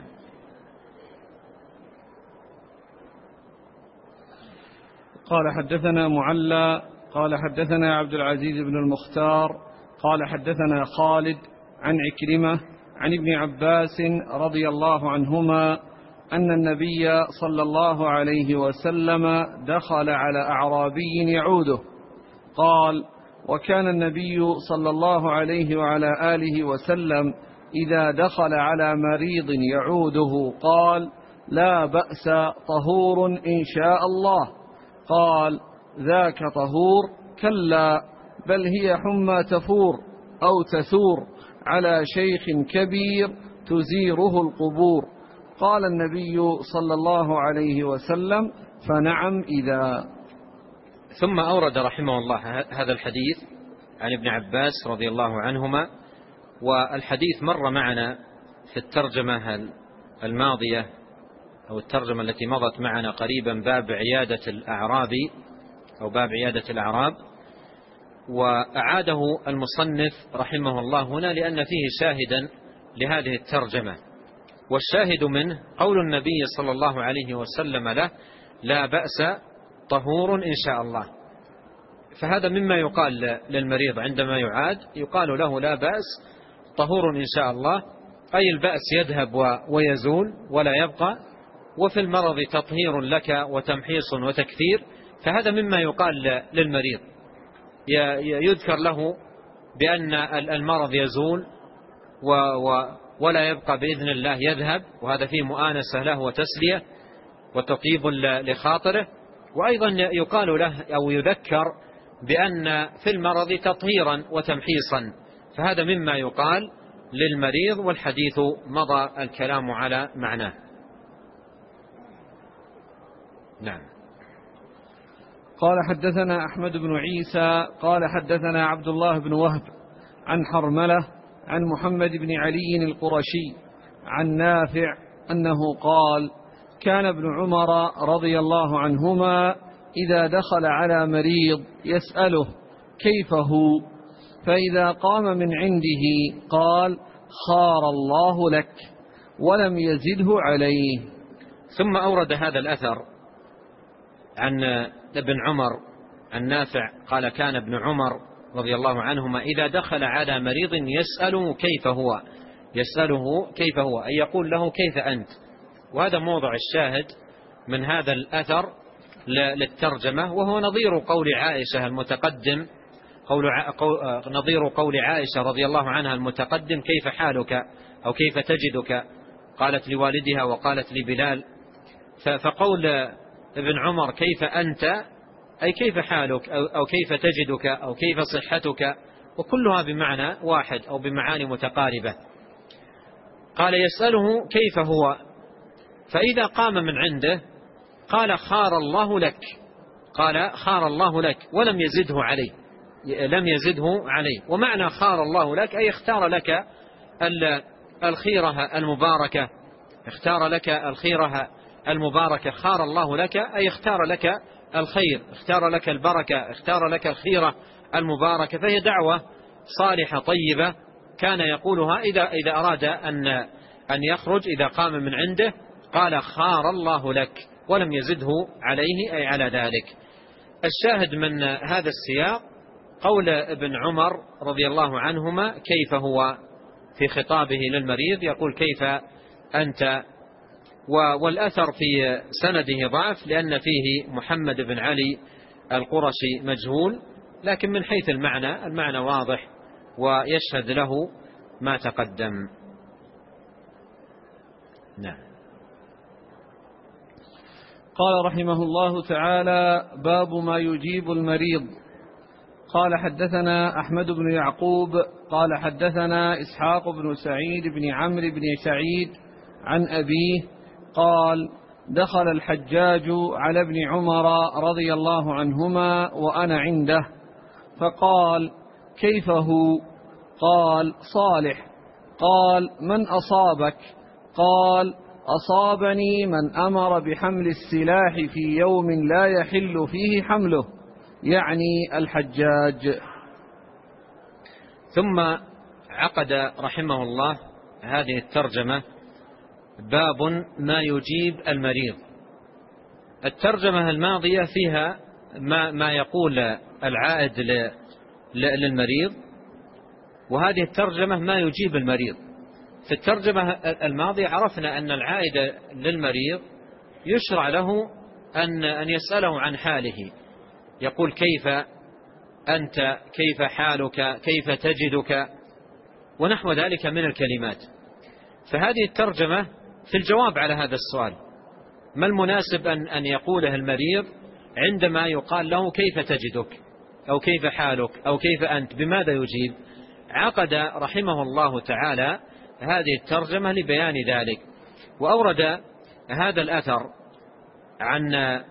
[SPEAKER 1] قال حدثنا معلى قال حدثنا عبد العزيز بن المختار قال حدثنا خالد عن عكرمة عن ابن عباس رضي الله عنهما أن النبي صلى الله عليه وسلم دخل على أعرابي يعوده، قال: وكان النبي صلى الله عليه وعلى آله وسلم إذا دخل على مريض يعوده قال: لا بأس، طهور إن شاء الله. قال: ذاك طهور؟ كلا، بل هي حمى تفور أو تثور على شيخ كبير تزيره القبور. قال النبي صلى الله عليه وسلم: فنعم إذا.
[SPEAKER 2] ثم أورد رحمه الله هذا الحديث عن ابن عباس رضي الله عنهما، والحديث مر معنا في الترجمة الماضية أو الترجمة التي مضت معنا قريبا، باب عيادة الأعرابي أو باب عيادة الأعراب، وأعاده المصنف رحمه الله هنا لأن فيه شاهدا لهذه الترجمة، والشاهد منه قول النبي صلى الله عليه وسلم له: لا بأس، طهور إن شاء الله. فهذا مما يقال للمريض عندما يعاد، يقال له: لا بأس، طهور إن شاء الله، أي البأس يذهب ويزول ولا يبقى، وفي المرض تطهير لك وتمحيص وتكثير. فهذا مما يقال للمريض، يذكر له بأن المرض يزول ولا يبقى بإذن الله، يذهب، وهذا فيه مؤانسة له وتسلية وتطيب لخاطره. وأيضا يقال له أو يذكر بأن في المرض تطهيرا وتمحيصا، فهذا مما يقال للمريض، والحديث مضى الكلام على معناه. نعم.
[SPEAKER 1] قال حدثنا أحمد بن عيسى قال حدثنا عبد الله بن وهب عن حرملة عن محمد بن علي القرشي عن نافع أنه قال: كان ابن عمر رضي الله عنهما إذا دخل على مريض يسأله كيف هو، فإذا قام من عنده قال: خار الله لك، ولم يزده عليه.
[SPEAKER 2] ثم أورد هذا الأثر عن ابن عمر عن نافع قال: كان ابن عمر رضي الله عنهما إذا دخل على مريض يسأله كيف هو، يسأله كيف هو أي يقول له: كيف أنت؟ وهذا موضع الشاهد من هذا الأثر للترجمة، وهو نظير قول عائشة المتقدم، نظير قول عائشة رضي الله عنها المتقدم: كيف حالك أو كيف تجدك، قالت لوالدها وقالت لبلال. فقول ابن عمر كيف أنت أي كيف حالك أو كيف تجدك أو كيف صحتك، وكلها بمعنى واحد أو بمعاني متقاربة. قال: يسأله كيف هو، فإذا قام من عنده قال: خار الله لك، قال: خار الله لك، ولم يزده عليه، لم يزده عليه. ومعنى خار الله لك أي اختار لك الخيرة المباركة، اختار لك الخيرة المباركة. خار الله لك أي اختار لك الخير، اختار لك البركة، اختار لك الخيرة المباركة. فهي دعوة صالحة طيبة كان يقولها إذا أراد أن يخرج، إذا قام من عنده قال: خار الله لك، ولم يزده عليه أي على ذلك. الشاهد من هذا السياق قول ابن عمر رضي الله عنهما كيف هو في خطابه للمريض، يقول: كيف أنت. والأثر في سنده ضعف لأن فيه محمد بن علي القرشي مجهول، لكن من حيث المعنى واضح ويشهد له ما تقدم. نعم.
[SPEAKER 1] قال رحمه الله تعالى: باب ما يجيب المريض. قال حدثنا أحمد بن يعقوب قال حدثنا إسحاق بن سعيد بن عمرو بن سعيد عن أبيه قال: دخل الحجاج على ابن عمر رضي الله عنهما وأنا عنده، فقال: كيف هو؟ قال: صالح. قال: من أصابك؟ قال: أصابني من أمر بحمل السلاح في يوم لا يحل فيه حمله، يعني الحجاج.
[SPEAKER 2] ثم عقد رحمه الله هذه الترجمة: باب ما يجيب المريض. الترجمة الماضية فيها ما يقول العائد للمريض، وهذه الترجمة ما يجيب المريض. في الترجمة الماضية عرفنا أن العائد للمريض يشرع له أن يسأله عن حاله، يقول: كيف أنت؟ كيف حالك؟ كيف تجدك؟ ونحو ذلك من الكلمات. فهذه الترجمة في الجواب على هذا السؤال: ما المناسب أن يقوله المريض عندما يقال له كيف تجدك أو كيف حالك أو كيف أنت؟ بماذا يجيب؟ عقد رحمه الله تعالى هذه الترجمة لبيان ذلك، وأورد هذا الأثر عن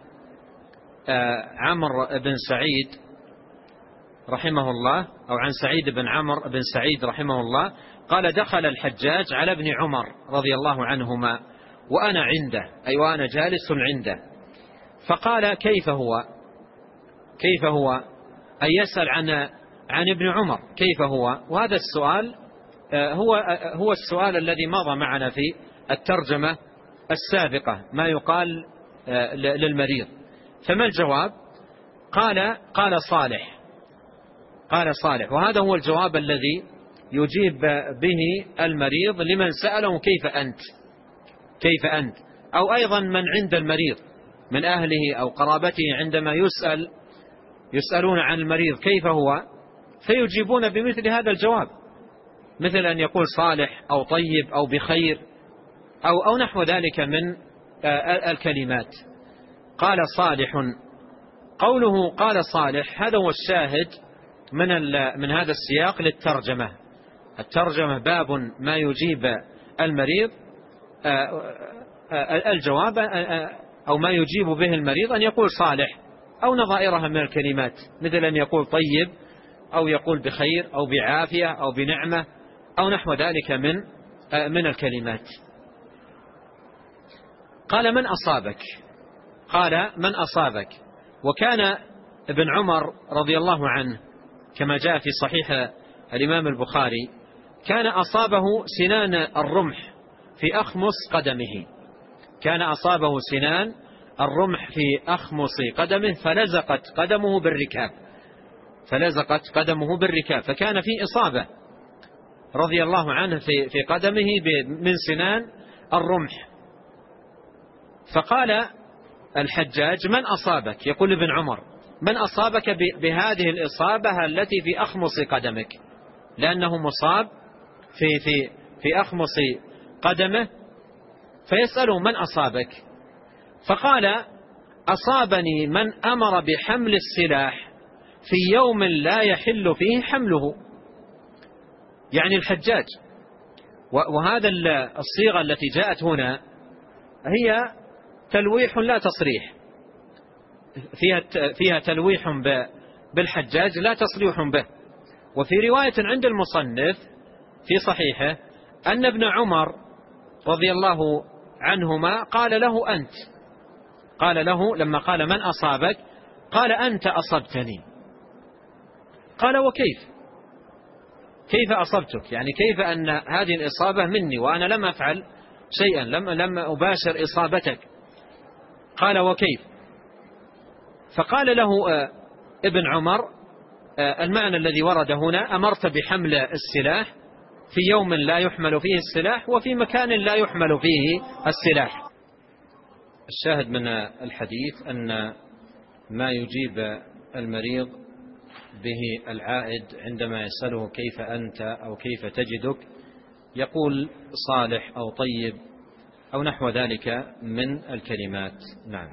[SPEAKER 2] عمرو بن سعيد رحمه الله، أو عن سعيد بن عمرو بن سعيد رحمه الله، قال: دخل الحجاج على ابن عمر رضي الله عنهما وأنا عنده، أي وأنا جالس عنده، فقال: كيف هو؟ كيف هو؟ أي يسأل عن ابن عمر كيف هو. وهذا السؤال هو السؤال الذي مضى معنا في الترجمة السابقة، ما يقال للمريض. فما الجواب؟ قال صالح. قال صالح، وهذا هو الجواب الذي يجيب به المريض لمن سأله: كيف أنت؟ كيف أنت؟ أو أيضا من عند المريض من أهله أو قرابته عندما يسألون عن المريض كيف هو، فيجيبون بمثل هذا الجواب، مثل أن يقول صالح أو طيب أو بخير أو نحو ذلك من الكلمات. قال صالح، قوله قال صالح هذا هو الشاهد من هذا السياق للترجمة. الترجمة باب ما يجيب المريض، الجواب أو ما يجيب به المريض أن يقول صالح أو نظائرها من الكلمات، مثل أن يقول طيب أو يقول بخير أو بعافية أو بنعمة أو نحو ذلك من الكلمات. قال: من أصابك؟ قال: من أصابك. وكان ابن عمر رضي الله عنه كما جاء في صحيح الإمام البخاري كان أصابه سنان الرمح في أخمص قدمه، كان أصابه سنان الرمح في أخمص قدمه فلزقت قدمه بالركاب، فلزقت قدمه بالركاب، فكان في إصابة رضي الله عنه في قدمه من سنان الرمح. فقال الحجاج: من أصابك؟ يقول ابن عمر: من أصابك بهذه الإصابة التي في أخمص قدمك؟ لأنه مصاب في أخمص قدمه، فيسأله: من أصابك؟ فقال: أصابني من أمر بحمل السلاح في يوم لا يحل فيه حمله، يعني الحجاج. وهذا الصيغة التي جاءت هنا هي تلويح لا تصريح، فيها تلويح بالحجاج لا تصريح به. وفي رواية عند المصنف في صحيحه أن ابن عمر رضي الله عنهما قال له: أنت، قال له لما قال: من أصابك؟ قال: أنت أصبتني. قال: وكيف؟ كيف أصبتك؟ يعني كيف أن هذه الإصابة مني وأنا لم أفعل شيئا، لم أباشر إصابتك؟ قال: وكيف؟ فقال له ابن عمر: المعنى الذي ورد هنا: أمرت بحمل السلاح في يوم لا يحمل فيه السلاح وفي مكان لا يحمل فيه السلاح. الشاهد من الحديث أن ما يجيب المريض به العائد عندما يسأله كيف أنت أو كيف تجدك يقول صالح أو طيب أو نحو ذلك من الكلمات. نعم.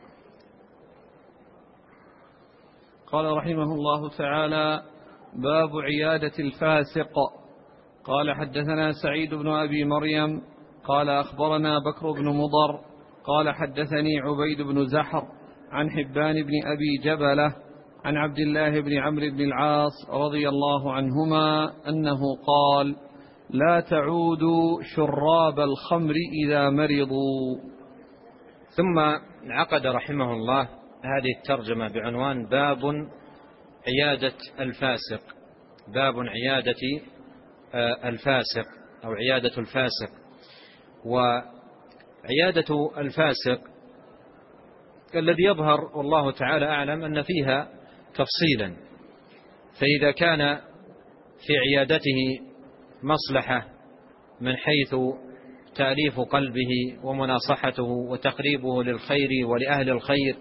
[SPEAKER 1] قال رحمه الله تعالى: باب عيادة الفاسق. قال: حدثنا سعيد بن أبي مريم قال: أخبرنا بكر بن مضر قال حدثني عبيد بن زحر عن حبان بن أبي جبلة عن عبد الله بن عمرو بن العاص رضي الله عنهما أنه قال: لا تعودوا شراب الخمر إذا مرضوا.
[SPEAKER 2] ثم عقد رحمه الله هذه الترجمة بعنوان: باب عيادة الفاسق. باب عيادة الفاسق أو عيادة الفاسق. وعيادة الفاسق الذي يظهر والله تعالى أعلم أن فيها تفصيلا، فإذا كان في عيادته مصلحة من حيث تأليف قلبه ومناصحته وتقريبه للخير ولأهل الخير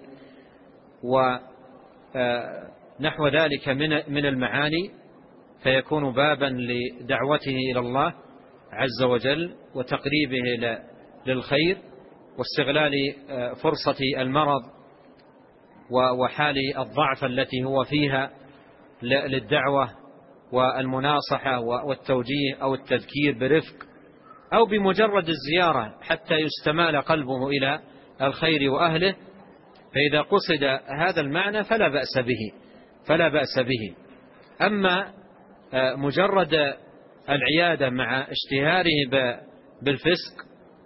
[SPEAKER 2] ونحو ذلك من المعاني، فيكون بابا لدعوته إلى الله عز وجل وتقريبه للخير واستغلال فرصة المرض وحال الضعف التي هو فيها للدعوة والمناصحة والتوجيه أو التذكير برفق، أو بمجرد الزيارة حتى يستمال قلبه إلى الخير وأهله. فإذا قصد هذا المعنى فلا بأس به. أما مجرد العيادة مع اشتهاره بالفسق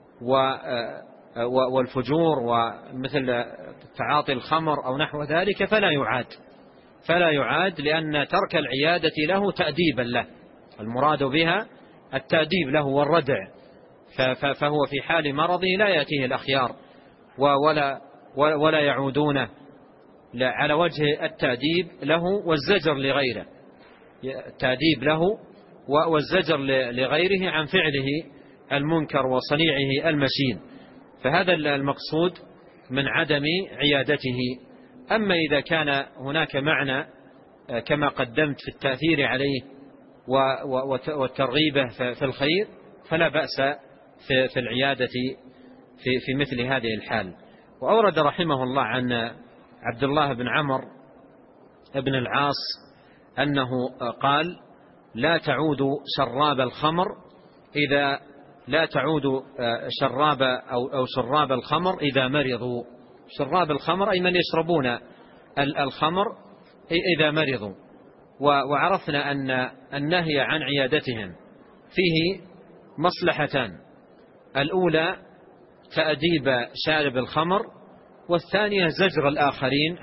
[SPEAKER 2] والفجور ومثل تعاطي الخمر أو نحو ذلك فلا يعاد، لأن ترك العيادة له تأديبا له، المراد بها التأديب له والردع، فهو في حال مرضه لا يأتيه الأخيار ولا يعودونه على وجه التأديب له والزجر لغيره، التأديب له والزجر لغيره عن فعله المنكر وصنيعه المشين، فهذا المقصود من عدم عيادته. أما إذا كان هناك معنى كما قدمت في التأثير عليه والترغيبه في الخير فلا بأس في العيادة في مثل هذه الحال. وأورد رحمه الله عن عبد الله بن عمرو بن العاص أنه قال: لا تعود شراب الخمر إذا لا تعود شراب الخمر إذا مرضوا. شراب الخمر أي من يشربون الخمر إذا مرضوا. وعرفنا أن النهي عن عيادتهم فيه مصلحتان: الأولى تأديب شارب الخمر، والثانية زجر الآخرين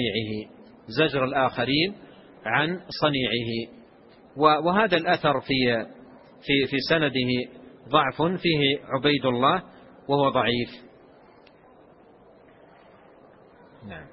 [SPEAKER 2] عن صنيعه. وهذا الأثر في سنده ضعف، فيه عبيد الله وهو ضعيف. نعم.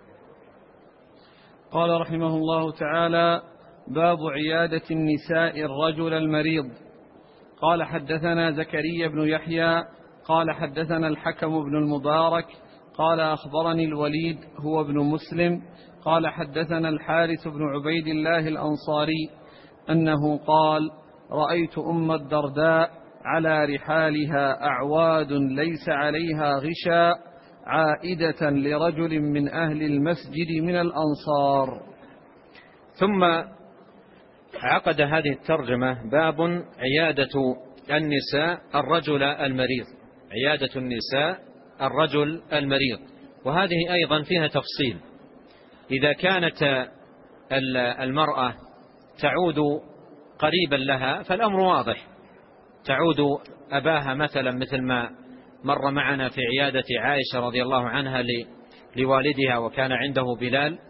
[SPEAKER 1] قال رحمه الله تعالى: باب عيادة النساء الرجل المريض. قال حدثنا زكريا بن يحيى قال حدثنا الحكم بن المبارك قال أخبرني الوليد هو ابن مسلم قال حدثنا الحارث بن عبيد الله الأنصاري أنه قال: رأيت أم الدرداء على رحالها أعواد ليس عليها غشاء عائدة لرجل من أهل المسجد من الأنصار.
[SPEAKER 2] ثم عقد هذه الترجمة: باب عيادة النساء الرجل المريض. عيادة النساء الرجل المريض، وهذه أيضا فيها تفصيل. إذا كانت المرأة تعود قريبا لها فالأمر واضح، تعود أباها مثلا، مثل ما مر معنا في عيادة عائشة رضي الله عنها لوالدها وكان عنده بلال،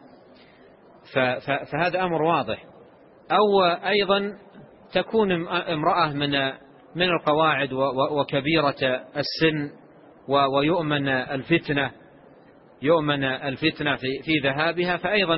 [SPEAKER 2] فهذا أمر واضح. أو أيضا تكون امرأة من القواعد وكبيرة السن ويؤمن الفتنة في ذهابها، فأيضا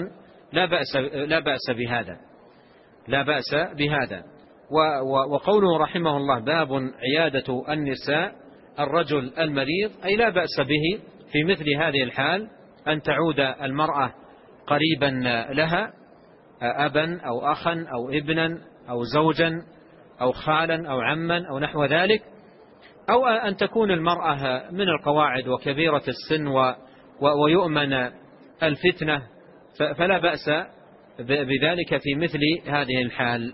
[SPEAKER 2] لا بأس بهذا. وقوله رحمه الله: باب عيادة النساء الرجل المريض، أي لا بأس به في مثل هذه الحال أن تعود المرأة قريبا لها، أبا أو أخا أو ابنا أو زوجا أو خالا أو عما أو نحو ذلك، أو أن تكون المرأة من القواعد وكبيرة السن ويؤمن الفتنة، فلا بأس بذلك في مثل هذه الحال.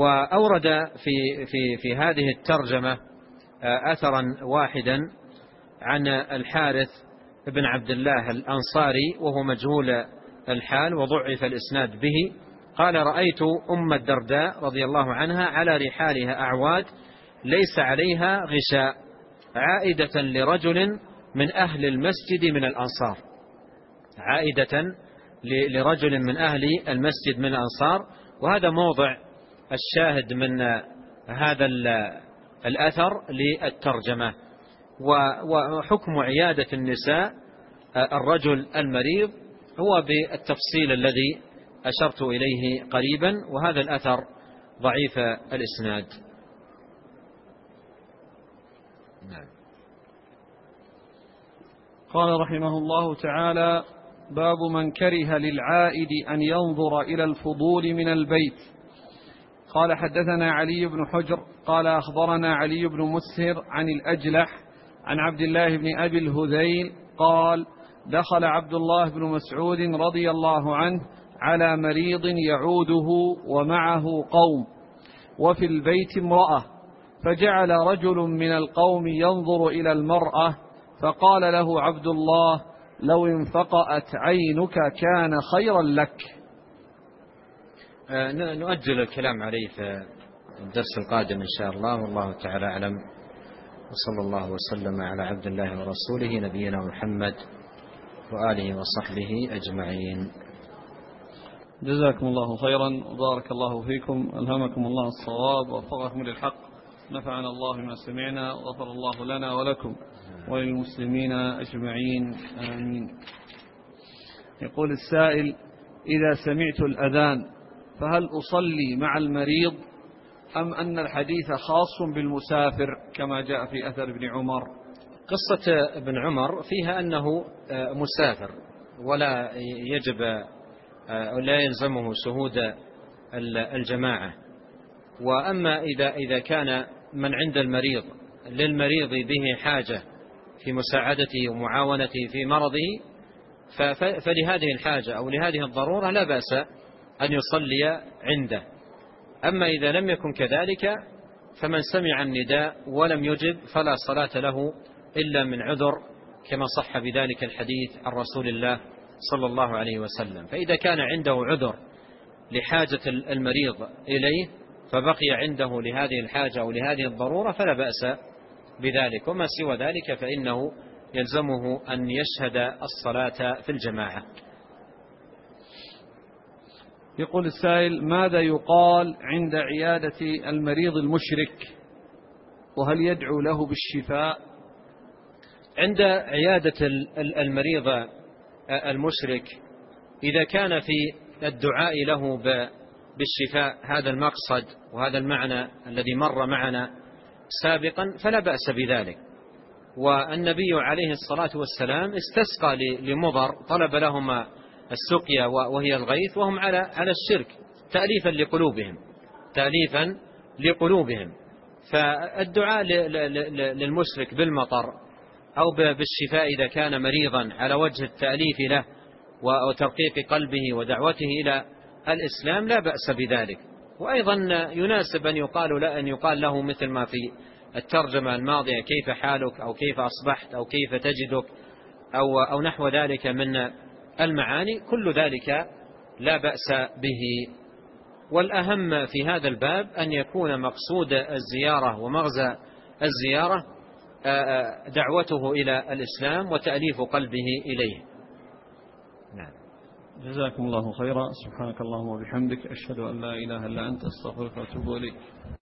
[SPEAKER 2] وأورد في هذه الترجمة أثرا واحدا عن الحارث بن عبد الله الأنصاري وهو مجهول الحال وضعف الإسناد به، قال: رأيت أم الدرداء رضي الله عنها على رحالها أعواد ليس عليها غشاء عائدة لرجل من أهل المسجد من الأنصار، عائدة لرجل من أهل المسجد من الأنصار. وهذا موضع الشاهد من هذا الأثر للترجمة. وحكم عيادة النساء الرجل المريض هو بالتفصيل الذي أشرت إليه قريبا، وهذا الأثر ضعيف الإسناد. نعم.
[SPEAKER 1] قال رحمه الله تعالى: باب من كره للعائد أن ينظر إلى الفضول من البيت. قال: حدثنا علي بن حجر قال: أخبرنا علي بن مسهر عن الأجلح عن عبد الله بن أبي الهذيل قال: دخل عبد الله بن مسعود رضي الله عنه على مريض يعوده ومعه قوم وفي البيت امرأة، فجعل رجل من القوم ينظر إلى المرأة، فقال له عبد الله: لو انفقأت عينك كان خيرا لك.
[SPEAKER 2] نؤجل الكلام عليه في الدرس القادم إن شاء الله، والله تعالى أعلم، وصلى الله وسلم على عبد الله ورسوله نبينا محمد وآله وصحبه أجمعين.
[SPEAKER 1] جزاكم الله خيرا وبارك الله فيكم، ألهمكم الله الصواب ووفقكم للحق، نفعنا الله بما سمعنا وغفر الله لنا ولكم وللمسلمين أجمعين، آمين. يقول السائل: إذا سمعت الأذان فهل أصلي مع المريض أم أن الحديث خاص بالمسافر كما جاء في أثر ابن عمر؟
[SPEAKER 2] قصة ابن عمر فيها أنه مسافر ولا يجب ولا يلزمه شهود الجماعة. وأما إذا كان من عند المريض للمريض به حاجة في مساعدته ومعاونته في مرضه، فلهذه الحاجة أو لهذه الضرورة لا بأس أن يصلي عنده. أما إذا لم يكن كذلك فمن سمع النداء ولم يجب فلا صلاة له إلا من عذر، كما صح بذلك الحديث عن رسول الله صلى الله عليه وسلم. فإذا كان عنده عذر لحاجة المريض إليه فبقي عنده لهذه الحاجة أو لهذه الضرورة فلا بأس بذلك، وما سوى ذلك فإنه يلزمه أن يشهد الصلاة في الجماعة.
[SPEAKER 1] يقول السائل: ماذا يقال عند عيادة المريض المشرك، وهل يدعو له بالشفاء؟
[SPEAKER 2] عند عيادة المريض المشرك إذا كان في الدعاء له بالشفاء هذا المقصد وهذا المعنى الذي مر معنا سابقا فلا بأس بذلك. والنبي عليه الصلاة والسلام استسقى لمضر، طلب لهما السقيا وهي الغيث وهم على الشرك تأليفا لقلوبهم. فالدعاء للمشرك بالمطر أو بالشفاء إذا كان مريضا على وجه التأليف له وترقيق قلبه ودعوته إلى الإسلام لا بأس بذلك. وأيضا يناسب أن يقال له مثل ما في الترجمة الماضية: كيف حالك، أو كيف أصبحت، أو كيف تجدك، أو نحو ذلك من المعاني، كل ذلك لا بأس به. والأهم في هذا الباب أن يكون مقصود الزيارة ومغزى الزيارة دعوته إلى الإسلام وتأليف قلبه إليه. نعم.
[SPEAKER 1] جزاكم الله خيرا. سبحانك اللهم وبحمدك، أشهد أن لا إله إلا أنت، أستغفرك وأتوب إليك.